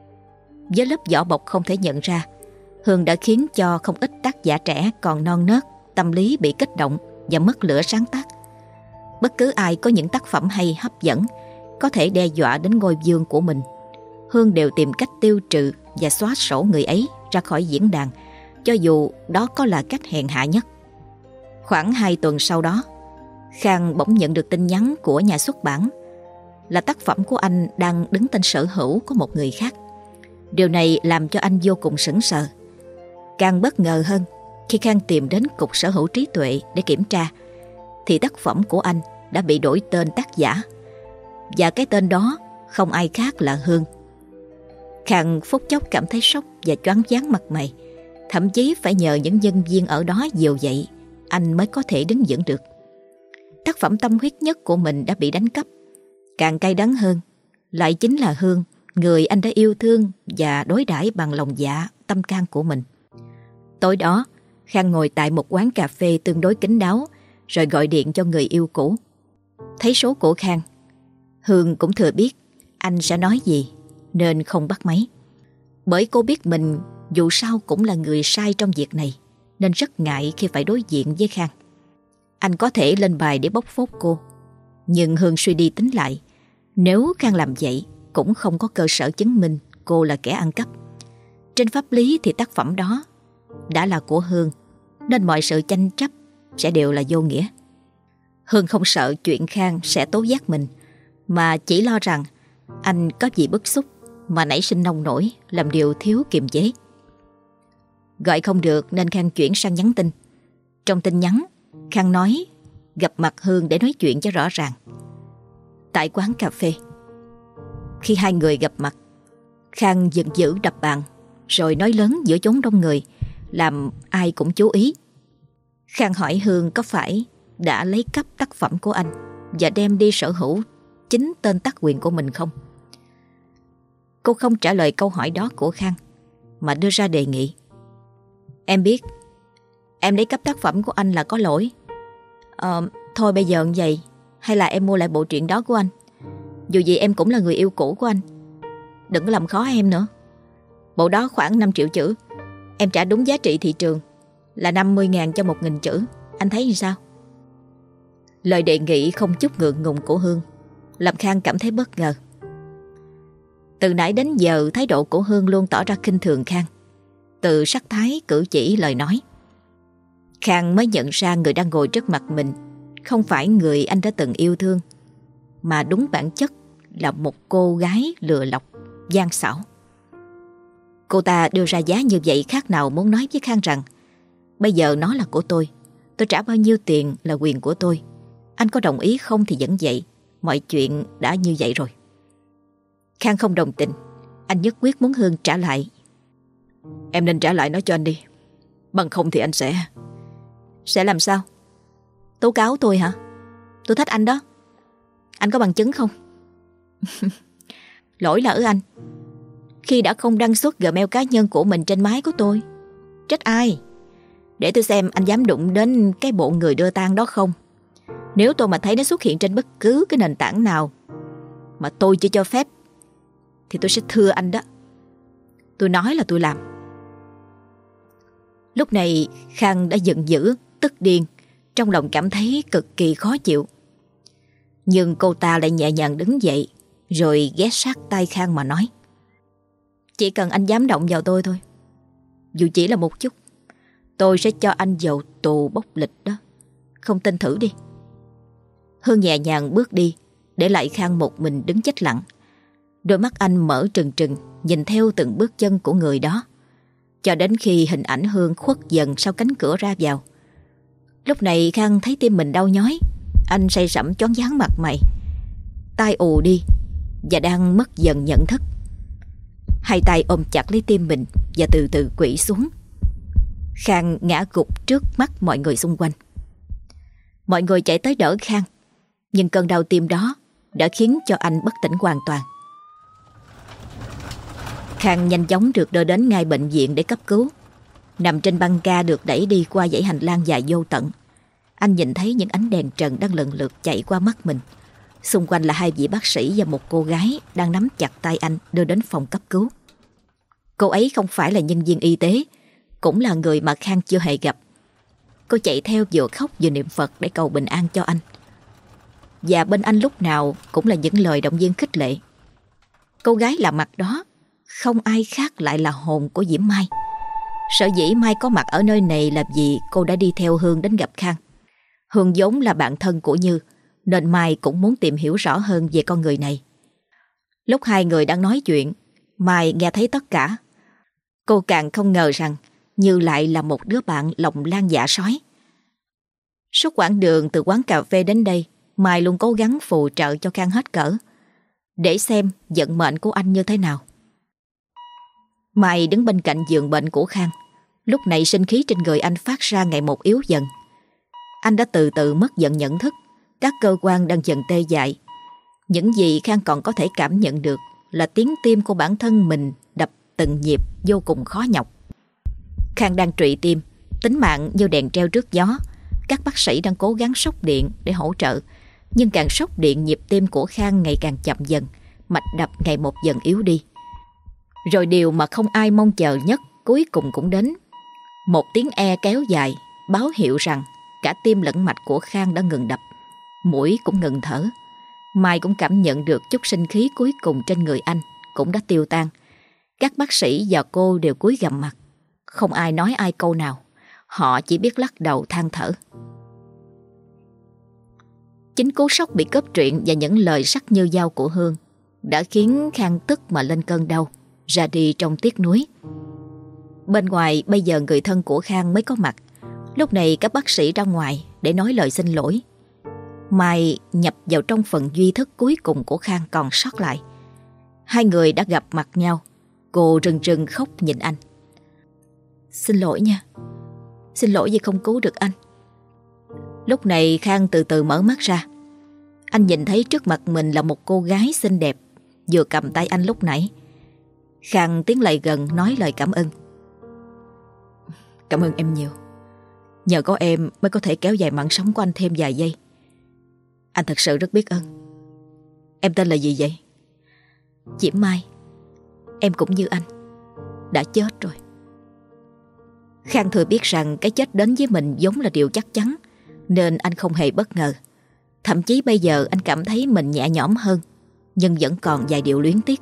Với lớp vỏ bọc không thể nhận ra, Hương đã khiến cho không ít tác giả trẻ còn non nớt tâm lý bị kích động và mất lửa sáng tác. Bất cứ ai có những tác phẩm hay hấp dẫn, có thể đe dọa đến ngôi vương của mình, Hương đều tìm cách tiêu trừ và xóa sổ người ấy ra khỏi diễn đàn, cho dù đó có là cách hèn hạ nhất. Khoảng hai tuần sau đó, Khang bỗng nhận được tin nhắn của nhà xuất bản là tác phẩm của anh đang đứng tên sở hữu của một người khác. Điều này làm cho anh vô cùng sững sờ. Càng bất ngờ hơn khi Khang tìm đến Cục Sở hữu trí tuệ để kiểm tra, thì tác phẩm của anh đã bị đổi tên tác giả, và cái tên đó không ai khác là Hương. Khang phút chốc cảm thấy sốc và choáng váng mặt mày, thậm chí phải nhờ những nhân viên ở đó dìu dậy anh mới có thể đứng vững được. Tác phẩm tâm huyết nhất của mình đã bị đánh cắp. Càng cay đắng hơn lại chính là Hương, người anh đã yêu thương và đối đãi bằng lòng dạ tâm can của mình. Tối đó, Khang ngồi tại một quán cà phê tương đối kín đáo, rồi gọi điện cho người yêu cũ. Thấy số của Khang, Hương cũng thừa biết anh sẽ nói gì nên không bắt máy. Bởi cô biết mình dù sao cũng là người sai trong việc này, nên rất ngại khi phải đối diện với Khang. Anh có thể lên bài để bóc phốt cô, nhưng Hương suy đi tính lại, nếu Khang làm vậy cũng không có cơ sở chứng minh cô là kẻ ăn cắp. Trên pháp lý thì tác phẩm đó đã là của Hương, nên mọi sự tranh chấp sẽ đều là vô nghĩa. Hương không sợ chuyện Khang sẽ tố giác mình, mà chỉ lo rằng anh có gì bức xúc mà nảy sinh nông nổi, làm điều thiếu kiềm chế. Gọi không được nên Khang chuyển sang nhắn tin. Trong tin nhắn, Khang nói gặp mặt Hương để nói chuyện cho rõ ràng. Tại quán cà phê, khi hai người gặp mặt, Khang giận dữ đập bàn, rồi nói lớn giữa chốn đông người, làm ai cũng chú ý. Khang hỏi Hương có phải đã lấy cắp tác phẩm của anh và đem đi sở hữu chính tên tác quyền của mình không? Cô không trả lời câu hỏi đó của Khang, mà đưa ra đề nghị. Em biết em lấy cắp tác phẩm của anh là có lỗi. Ờ, thôi bây giờ như vậy, hay là em mua lại bộ truyện đó của anh. Dù gì em cũng là người yêu cũ của anh, đừng có làm khó em nữa. Bộ đó khoảng năm triệu chữ, em trả đúng giá trị thị trường là năm mươi ngàn cho một nghìn chữ. Anh thấy như sao? Lời đề nghị không chút ngượng ngùng của Hương làm Khang cảm thấy bất ngờ. Từ nãy đến giờ, thái độ của Hương luôn tỏ ra khinh thường Khang, từ sắc thái, cử chỉ, lời nói. Khang mới nhận ra người đang ngồi trước mặt mình không phải người anh đã từng yêu thương, mà đúng bản chất là một cô gái lừa lọc, gian xảo. Cô ta đưa ra giá như vậy khác nào muốn nói với Khang rằng bây giờ nó là của tôi, tôi trả bao nhiêu tiền là quyền của tôi. Anh có đồng ý không thì vẫn vậy, mọi chuyện đã như vậy rồi. Khang không đồng tình, anh nhất quyết muốn Hương trả lại. Em nên trả lại nó cho anh đi, bằng không thì anh sẽ... Sẽ làm sao? Tố cáo tôi hả? Tôi thách anh đó. Anh có bằng chứng không? Lỗi là ở anh, khi đã không đăng xuất Gmail cá nhân của mình trên máy của tôi. Trách ai? Để tôi xem anh dám đụng đến cái bộ người đưa tang đó không. Nếu tôi mà thấy nó xuất hiện trên bất cứ cái nền tảng nào mà tôi chưa cho phép thì tôi sẽ thưa anh đó. Tôi nói là tôi làm. Lúc này Khang đã giận dữ, tức điên, trong lòng cảm thấy cực kỳ khó chịu. Nhưng cô ta lại nhẹ nhàng đứng dậy, rồi ghé sát tai Khang mà nói: "Chỉ cần anh dám động vào tôi thôi, dù chỉ là một chút, tôi sẽ cho anh vào tù bốc lịch đó. Không tin thử đi." Hương nhẹ nhàng bước đi, để lại Khang một mình đứng chết lặng. Đôi mắt anh mở trừng trừng, nhìn theo từng bước chân của người đó, cho đến khi hình ảnh Hương khuất dần sau cánh cửa ra vào. Lúc này Khang thấy tim mình đau nhói. Anh say sẩm choáng váng mặt mày, tai ù đi và đang mất dần nhận thức. Hai tay ôm chặt lấy tim mình và từ từ quỵ xuống. Khang ngã gục trước mắt mọi người xung quanh. Mọi người chạy tới đỡ Khang, nhưng cơn đau tim đó đã khiến cho anh bất tỉnh hoàn toàn. Khang nhanh chóng được đưa đến ngay bệnh viện để cấp cứu. Nằm trên băng ca được đẩy đi qua dãy hành lang dài vô tận. Anh nhìn thấy những ánh đèn trần đang lần lượt chạy qua mắt mình. Xung quanh là hai vị bác sĩ và một cô gái đang nắm chặt tay anh đưa đến phòng cấp cứu. Cô ấy không phải là nhân viên y tế, cũng là người mà Khang chưa hề gặp. Cô chạy theo vừa khóc vừa niệm Phật để cầu bình an cho anh. Và bên anh lúc nào cũng là những lời động viên khích lệ. Cô gái lạ mặt đó không ai khác lại là hồn của Diễm Mai. Sở dĩ Mai có mặt ở nơi này là vì cô đã đi theo Hương đến gặp Khang. Hương vốn là bạn thân của Như, nên Mai cũng muốn tìm hiểu rõ hơn về con người này. Lúc hai người đang nói chuyện, Mai nghe thấy tất cả. Cô càng không ngờ rằng Như lại là một đứa bạn lòng lan dạ sói. Suốt quãng đường từ quán cà phê đến đây, Mai luôn cố gắng phù trợ cho Khang hết cỡ, để xem vận mệnh của anh như thế nào. Mai đứng bên cạnh giường bệnh của Khang. Lúc này sinh khí trên người anh phát ra ngày một yếu dần. Anh đã từ từ mất dần nhận thức, các cơ quan đang dần tê dại. Những gì Khang còn có thể cảm nhận được là tiếng tim của bản thân mình đập từng nhịp vô cùng khó nhọc. Khang đang trụy tim, tính mạng như đèn treo trước gió. Các bác sĩ đang cố gắng sốc điện để hỗ trợ, nhưng càng sốc điện nhịp tim của Khang ngày càng chậm dần, mạch đập ngày một dần yếu đi. Rồi điều mà không ai mong chờ nhất cuối cùng cũng đến. Một tiếng e kéo dài báo hiệu rằng cả tim lẫn mạch của Khang đã ngừng đập, mũi cũng ngừng thở. Mai cũng cảm nhận được chút sinh khí cuối cùng trên người anh cũng đã tiêu tan. Các bác sĩ và cô đều cúi gằm mặt, không ai nói ai câu nào. Họ chỉ biết lắc đầu than thở. Chính cú sốc bị cướp truyện và những lời sắc như dao của Hương đã khiến Khang tức mà lên cơn đau, ra đi trong tiếc nuối. Bên ngoài bây giờ người thân của Khang mới có mặt. Lúc này các bác sĩ ra ngoài để nói lời xin lỗi. Mai nhập vào trong phần duy thức cuối cùng của Khang còn sót lại. Hai người đã gặp mặt nhau. Cô rưng rưng khóc nhìn anh. "Xin lỗi nha, xin lỗi vì không cứu được anh." Lúc này Khang từ từ mở mắt ra. Anh nhìn thấy trước mặt mình là một cô gái xinh đẹp vừa cầm tay anh lúc nãy. Khang tiến lại gần nói lời cảm ơn. "Cảm ơn em nhiều. Nhờ có em mới có thể kéo dài mạng sống của anh thêm vài giây. Anh thật sự rất biết ơn." "Em tên là gì vậy?" "Diễm Mai. Em cũng như anh, đã chết rồi." Khang thừa biết rằng cái chết đến với mình vốn là điều chắc chắn, nên anh không hề bất ngờ. Thậm chí bây giờ anh cảm thấy mình nhẹ nhõm hơn, nhưng vẫn còn vài điều luyến tiếc.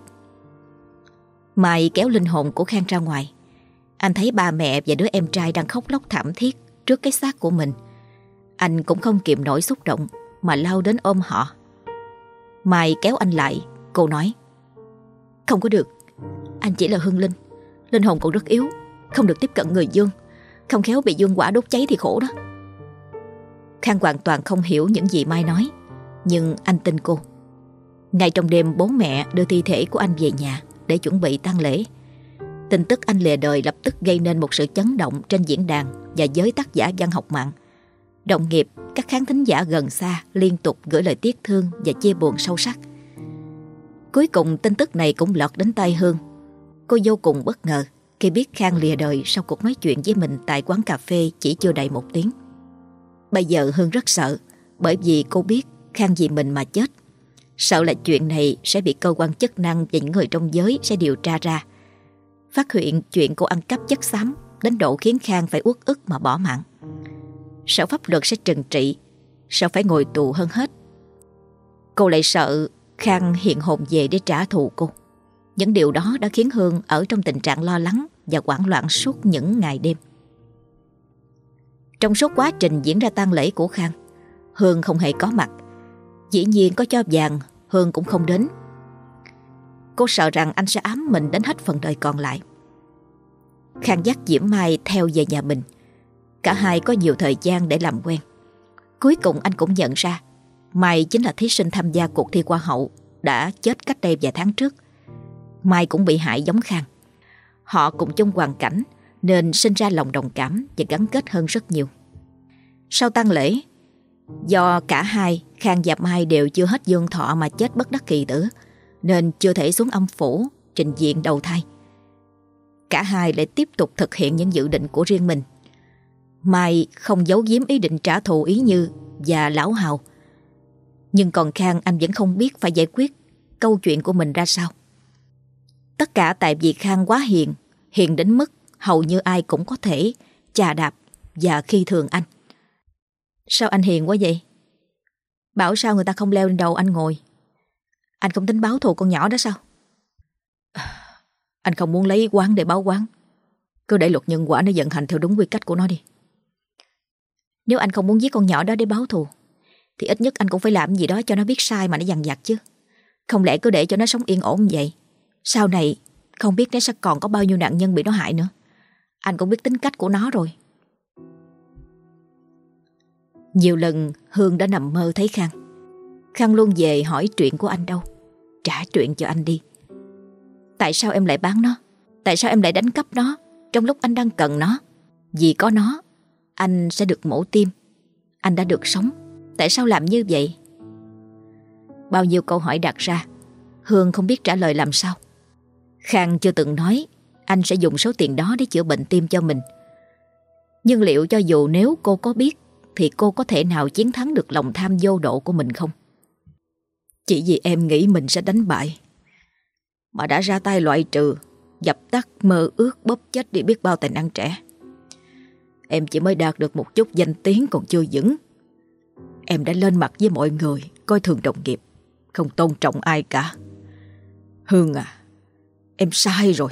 Mai kéo linh hồn của Khang ra ngoài. Anh thấy ba mẹ và đứa em trai đang khóc lóc thảm thiết trước cái xác của mình. Anh cũng không kìm nổi xúc động mà lao đến ôm họ. Mai kéo anh lại. Cô nói: "Không có được, anh chỉ là hương linh, linh hồn còn rất yếu, không được tiếp cận người dương, không khéo bị dương quả đốt cháy thì khổ đó." Khang hoàn toàn không hiểu những gì Mai nói, nhưng anh tin cô. Ngay trong đêm, bố mẹ đưa thi thể của anh về nhà để chuẩn bị tang lễ. Tin tức anh lìa đời lập tức gây nên một sự chấn động trên diễn đàn và giới tác giả văn học mạng. Đồng nghiệp, các khán thính giả gần xa liên tục gửi lời tiếc thương và chia buồn sâu sắc. Cuối cùng tin tức này cũng lọt đến tai Hương. Cô vô cùng bất ngờ khi biết Khang lìa đời sau cuộc nói chuyện với mình tại quán cà phê chỉ chưa đầy một tiếng. Bây giờ Hương rất sợ, bởi vì cô biết Khang vì mình mà chết. Sợ là chuyện này sẽ bị cơ quan chức năng và những người trong giới sẽ điều tra ra, phát hiện chuyện cô ăn cắp chất xám đến độ khiến Khang phải uất ức mà bỏ mạng. Sợ pháp luật sẽ trừng trị, sợ phải ngồi tù hơn hết. Cô lại sợ Khang hiện hồn về để trả thù cô. Những điều đó đã khiến Hương ở trong tình trạng lo lắng và hoảng loạn suốt những ngày đêm. Trong suốt quá trình diễn ra tang lễ của Khang, Hương không hề có mặt. Dĩ nhiên có cho vàng, Hương cũng không đến. Cô sợ rằng anh sẽ ám mình đến hết phần đời còn lại. Khang dắt Diễm Mai theo về nhà mình. Cả hai có nhiều thời gian để làm quen. Cuối cùng anh cũng nhận ra Mai chính là thí sinh tham gia cuộc thi Hoa hậu đã chết cách đây vài tháng trước. Mai cũng bị hại giống Khang. Họ cùng chung hoàn cảnh nên sinh ra lòng đồng cảm và gắn kết hơn rất nhiều. Sau tang lễ, do cả hai, Khang và Mai đều chưa hết dương thọ mà chết bất đắc kỳ tử, nên chưa thể xuống âm phủ trình diện đầu thai. Cả hai lại tiếp tục thực hiện những dự định của riêng mình. Mai không giấu giếm ý định trả thù Ý Như và Lão Hào. Nhưng còn Khang, anh vẫn không biết phải giải quyết câu chuyện của mình ra sao. Tất cả tại vì Khang quá hiền, hiền đến mức hầu như ai cũng có thể chà đạp và khi thường anh. Sao anh hiền quá vậy? Bảo sao người ta không leo lên đầu anh ngồi. Anh không tính báo thù con nhỏ đó sao? Anh không muốn lấy oán để báo oán. Cứ để luật nhân quả nó vận hành theo đúng quy cách của nó đi. Nếu anh không muốn giết con nhỏ đó để báo thù, thì ít nhất anh cũng phải làm gì đó cho nó biết sai mà nó dằn vặt chứ. Không lẽ cứ để cho nó sống yên ổn vậy? Sau này không biết nó sẽ còn có bao nhiêu nạn nhân bị nó hại nữa. Anh cũng biết tính cách của nó rồi. Nhiều lần Hương đã nằm mơ thấy Khang. Khang luôn về hỏi chuyện của anh đâu. Trả chuyện cho anh đi. Tại sao em lại bán nó? Tại sao em lại đánh cắp nó trong lúc anh đang cần nó? Vì có nó, anh sẽ được mổ tim. Anh đã được sống. Tại sao làm như vậy? Bao nhiêu câu hỏi đặt ra, Hương không biết trả lời làm sao. Khang chưa từng nói anh sẽ dùng số tiền đó để chữa bệnh tim cho mình. Nhưng liệu cho dù nếu cô có biết, thì cô có thể nào chiến thắng được lòng tham vô độ của mình không? Chỉ vì em nghĩ mình sẽ đánh bại mà đã ra tay loại trừ, dập tắt mơ ước bóp chết đi biết bao tài năng trẻ. Em chỉ mới đạt được một chút danh tiếng còn chưa vững. Em đã lên mặt với mọi người, coi thường đồng nghiệp, không tôn trọng ai cả. Hương à, em sai rồi.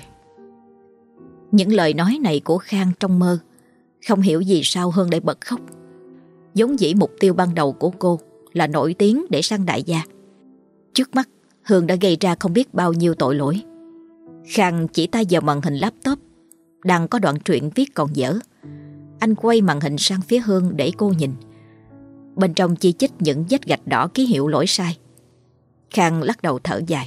Những lời nói này của Khang trong mơ, không hiểu vì sao Hương lại bật khóc. Giống dĩ mục tiêu ban đầu của cô là nổi tiếng để sang đại gia. Trước mắt Hương đã gây ra không biết bao nhiêu tội lỗi. Khang chỉ tay vào màn hình laptop đang có đoạn truyện viết còn dở. Anh quay màn hình sang phía Hương để cô nhìn. Bên trong chi chít những vết gạch đỏ ký hiệu lỗi sai. Khang lắc đầu thở dài.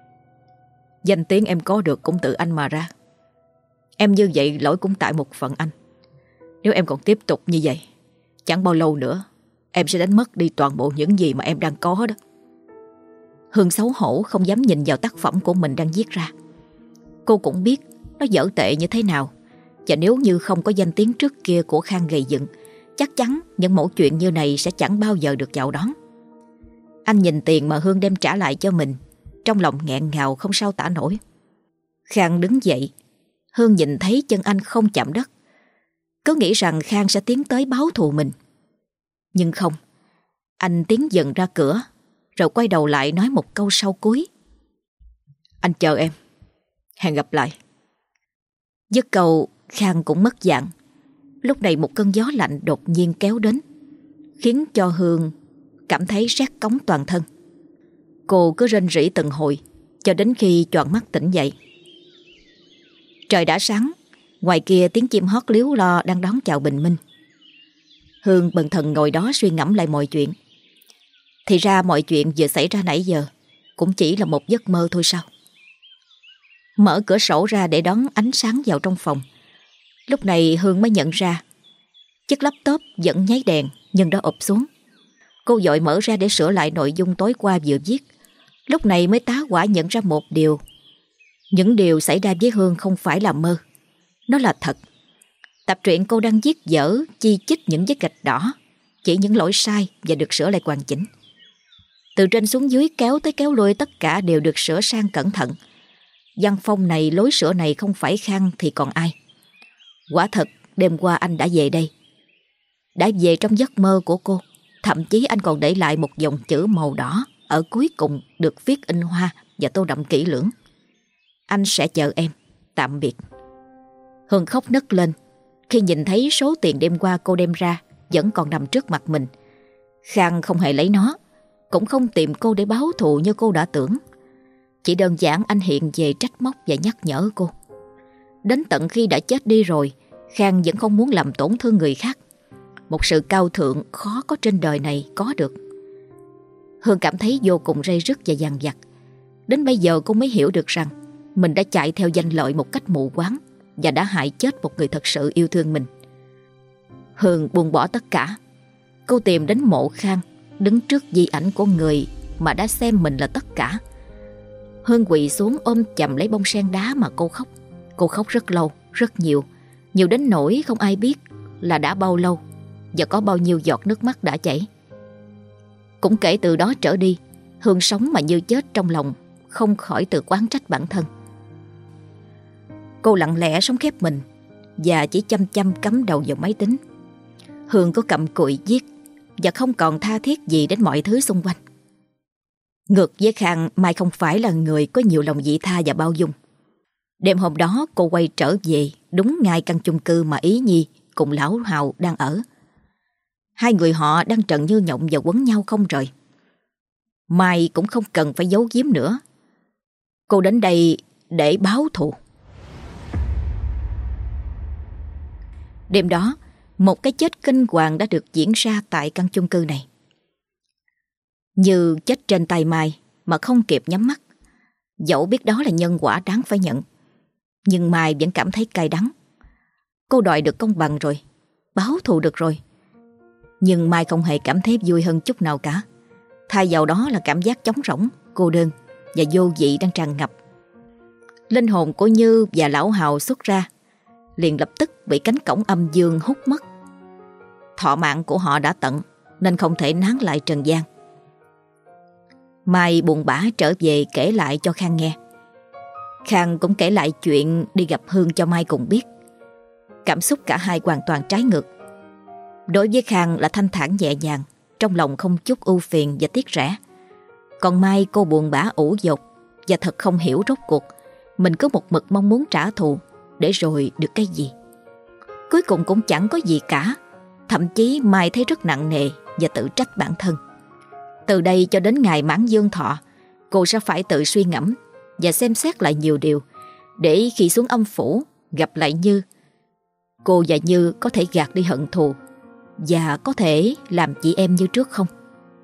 Danh tiếng em có được cũng từ anh mà ra. Em như vậy lỗi cũng tại một phần anh. Nếu em còn tiếp tục như vậy, chẳng bao lâu nữa em sẽ đánh mất đi toàn bộ những gì mà em đang có đó. Hương xấu hổ không dám nhìn vào tác phẩm của mình đang viết ra. Cô cũng biết nó dở tệ như thế nào, và nếu như không có danh tiếng trước kia của Khang gây dựng, chắc chắn những mẫu chuyện như này sẽ chẳng bao giờ được chào đón. Anh nhìn tiền mà Hương đem trả lại cho mình, trong lòng nghẹn ngào không sao tả nổi. Khang đứng dậy. Hương nhìn thấy chân anh không chạm đất, cứ nghĩ rằng Khang sẽ tiến tới báo thù mình. Nhưng không. Anh tiến dần ra cửa, rồi quay đầu lại nói một câu sau cuối. Anh chờ em. Hẹn gặp lại. Dứt câu, Khang cũng mất dạng. Lúc này một cơn gió lạnh đột nhiên kéo đến, khiến cho Hương cảm thấy rét cống toàn thân. Cô cứ rên rỉ từng hồi cho đến khi choàng mắt tỉnh dậy. Trời đã sáng, ngoài kia tiếng chim hót líu lo đang đón chào bình minh. Hương bần thần ngồi đó suy ngẫm lại mọi chuyện. Thì ra mọi chuyện vừa xảy ra nãy giờ cũng chỉ là một giấc mơ thôi sao? Mở cửa sổ ra để đón ánh sáng vào trong phòng. Lúc này Hương mới nhận ra chiếc laptop vẫn nháy đèn nhưng đã ụp xuống. Cô vội mở ra để sửa lại nội dung tối qua vừa viết. Lúc này mới tá hỏa nhận ra một điều. Những điều xảy ra với Hương không phải là mơ. Nó là thật. Tập truyện cô đang viết dở chi chít những vết gạch đỏ, chỉ những lỗi sai và được sửa lại hoàn chỉnh. Từ trên xuống dưới kéo tới kéo lui tất cả đều được sửa sang cẩn thận. Văn phong này, lối sửa này không phải Khang thì còn ai. Quả thật đêm qua anh đã về đây. Đã về trong giấc mơ của cô. Thậm chí anh còn để lại một dòng chữ màu đỏ ở cuối cùng được viết in hoa và tô đậm kỹ lưỡng. Anh sẽ chờ em. Tạm biệt. Hương khóc nấc lên khi nhìn thấy số tiền đêm qua cô đem ra vẫn còn nằm trước mặt mình. Khang không hề lấy nó, cũng không tìm cô để báo thù như cô đã tưởng. Chỉ đơn giản anh hiện về trách móc và nhắc nhở cô. Đến tận khi đã chết đi rồi, Khang vẫn không muốn làm tổn thương người khác. Một sự cao thượng khó có trên đời này có được. Hương cảm thấy vô cùng ray rứt và dằn vặt. Đến bây giờ cô mới hiểu được rằng mình đã chạy theo danh lợi một cách mù quáng và đã hại chết một người thật sự yêu thương mình. Hương buông bỏ tất cả. Cô tìm đến mộ Khang, đứng trước di ảnh của người mà đã xem mình là tất cả. Hương quỳ xuống ôm chầm lấy bông sen đá mà cô khóc. Cô khóc rất lâu, rất nhiều. Nhiều đến nỗi không ai biết là đã bao lâu và có bao nhiêu giọt nước mắt đã chảy. Cũng kể từ đó trở đi, Hương sống mà như chết trong lòng, không khỏi tự oán trách bản thân. Cô lặng lẽ sống khép mình và chỉ chăm chăm cắm đầu vào máy tính. Hương có cặm cụi viết và không còn tha thiết gì đến mọi thứ xung quanh. Ngược với Khang, Mai không phải là người có nhiều lòng vị tha và bao dung. Đêm hôm đó cô quay trở về đúng ngay căn chung cư mà Ý Nhi cùng Lão Hào đang ở. Hai người họ đang trần như nhộng và quấn nhau không rời. Mai cũng không cần phải giấu giếm nữa. Cô đến đây để báo thù. Đêm đó, một cái chết kinh hoàng đã được diễn ra tại căn chung cư này. Như chết trên tay Mai mà không kịp nhắm mắt. Dẫu biết đó là nhân quả đáng phải nhận, nhưng Mai vẫn cảm thấy cay đắng. Cô đòi được công bằng rồi, báo thù được rồi. Nhưng Mai không hề cảm thấy vui hơn chút nào cả. Thay vào đó là cảm giác trống rỗng, cô đơn và vô vị đang tràn ngập. Linh hồn của Như và Lão Hào xuất ra, liền lập tức bị cánh cổng âm dương hút mất. Thọ mạng của họ đã tận nên không thể nán lại trần gian. Mai buồn bã trở về kể lại cho Khang nghe. Khang cũng kể lại chuyện đi gặp Hương cho Mai cùng biết. Cảm xúc cả hai hoàn toàn trái ngược. Đối với Khang là thanh thản nhẹ nhàng, trong lòng không chút ưu phiền và tiếc rẻ. Còn Mai, cô buồn bã ủ dột và thật không hiểu rốt cuộc mình cứ một mực mong muốn trả thù để rồi được cái gì. Cuối cùng cũng chẳng có gì cả. Thậm chí Mai thấy rất nặng nề và tự trách bản thân. Từ đây cho đến ngày mãn dương thọ, cô sẽ phải tự suy ngẫm và xem xét lại nhiều điều, để khi xuống âm phủ gặp lại Như, cô và Như có thể gạt đi hận thù và có thể làm chị em như trước không?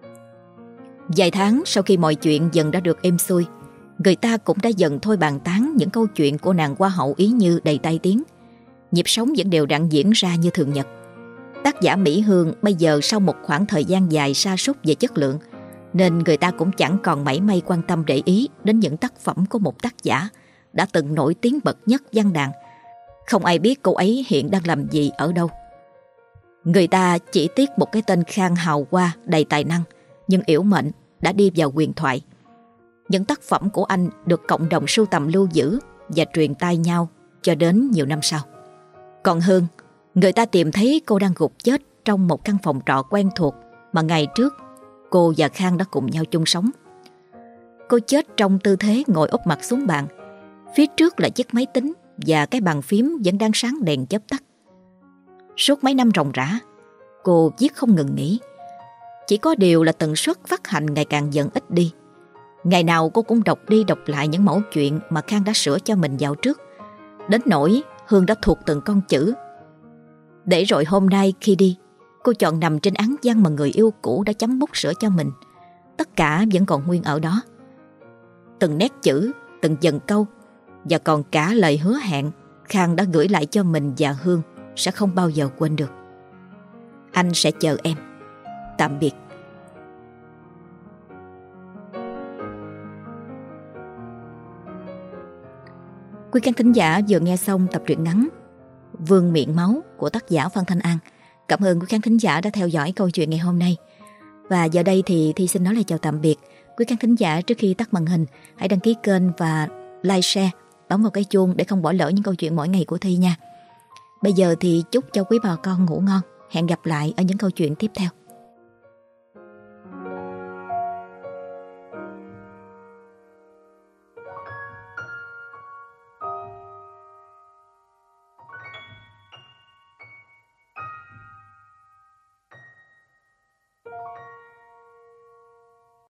Vài tháng sau khi mọi chuyện dần đã được êm xuôi, người ta cũng đã dần thôi bàn tán những câu chuyện của nàng hoa hậu Ý Như đầy tai tiếng. Nhịp sống vẫn đều đặn diễn ra như thường nhật. Tác giả Mỹ Hương bây giờ sau một khoảng thời gian dài sa sút về chất lượng, nên người ta cũng chẳng còn mảy may quan tâm để ý đến những tác phẩm của một tác giả đã từng nổi tiếng bậc nhất văn đàn. Không ai biết cô ấy hiện đang làm gì ở đâu. Người ta chỉ tiếc một cái tên Khang hào hoa đầy tài năng nhưng yểu mệnh đã đi vào huyền thoại. Những tác phẩm của anh được cộng đồng sưu tầm lưu giữ và truyền tai nhau cho đến nhiều năm sau. Còn Hương, người ta tìm thấy cô đang gục chết trong một căn phòng trọ quen thuộc mà ngày trước cô và Khang đã cùng nhau chung sống. Cô chết trong tư thế ngồi úp mặt xuống bàn. Phía trước là chiếc máy tính và cái bàn phím vẫn đang sáng đèn chớp tắt. Suốt mấy năm ròng rã, cô viết không ngừng nghỉ. Chỉ có điều là tần suất phát hành ngày càng dần ít đi. Ngày nào cô cũng đọc đi đọc lại những mẩu chuyện mà Khang đã sửa cho mình vào trước, đến nỗi Hương đã thuộc từng con chữ. Để rồi hôm nay khi đi, cô chọn nằm trên án văn mà người yêu cũ đã chấm bút sửa cho mình. Tất cả vẫn còn nguyên ở đó. Từng nét chữ, từng dần câu và còn cả lời hứa hẹn Khang đã gửi lại cho mình và Hương sẽ không bao giờ quên được. Anh sẽ chờ em. Tạm biệt. Quý khán thính giả vừa nghe xong tập truyện ngắn Vương miệng máu của tác giả Phan Thanh An. Cảm ơn quý khán thính giả đã theo dõi câu chuyện ngày hôm nay. Và giờ đây thì Thi xin nói lời chào tạm biệt. Quý khán thính giả, trước khi tắt màn hình, hãy đăng ký kênh và like, share, bấm vào cái chuông để không bỏ lỡ những câu chuyện mỗi ngày của Thi nha. Bây giờ thì chúc cho quý bà con ngủ ngon. Hẹn gặp lại ở những câu chuyện tiếp theo.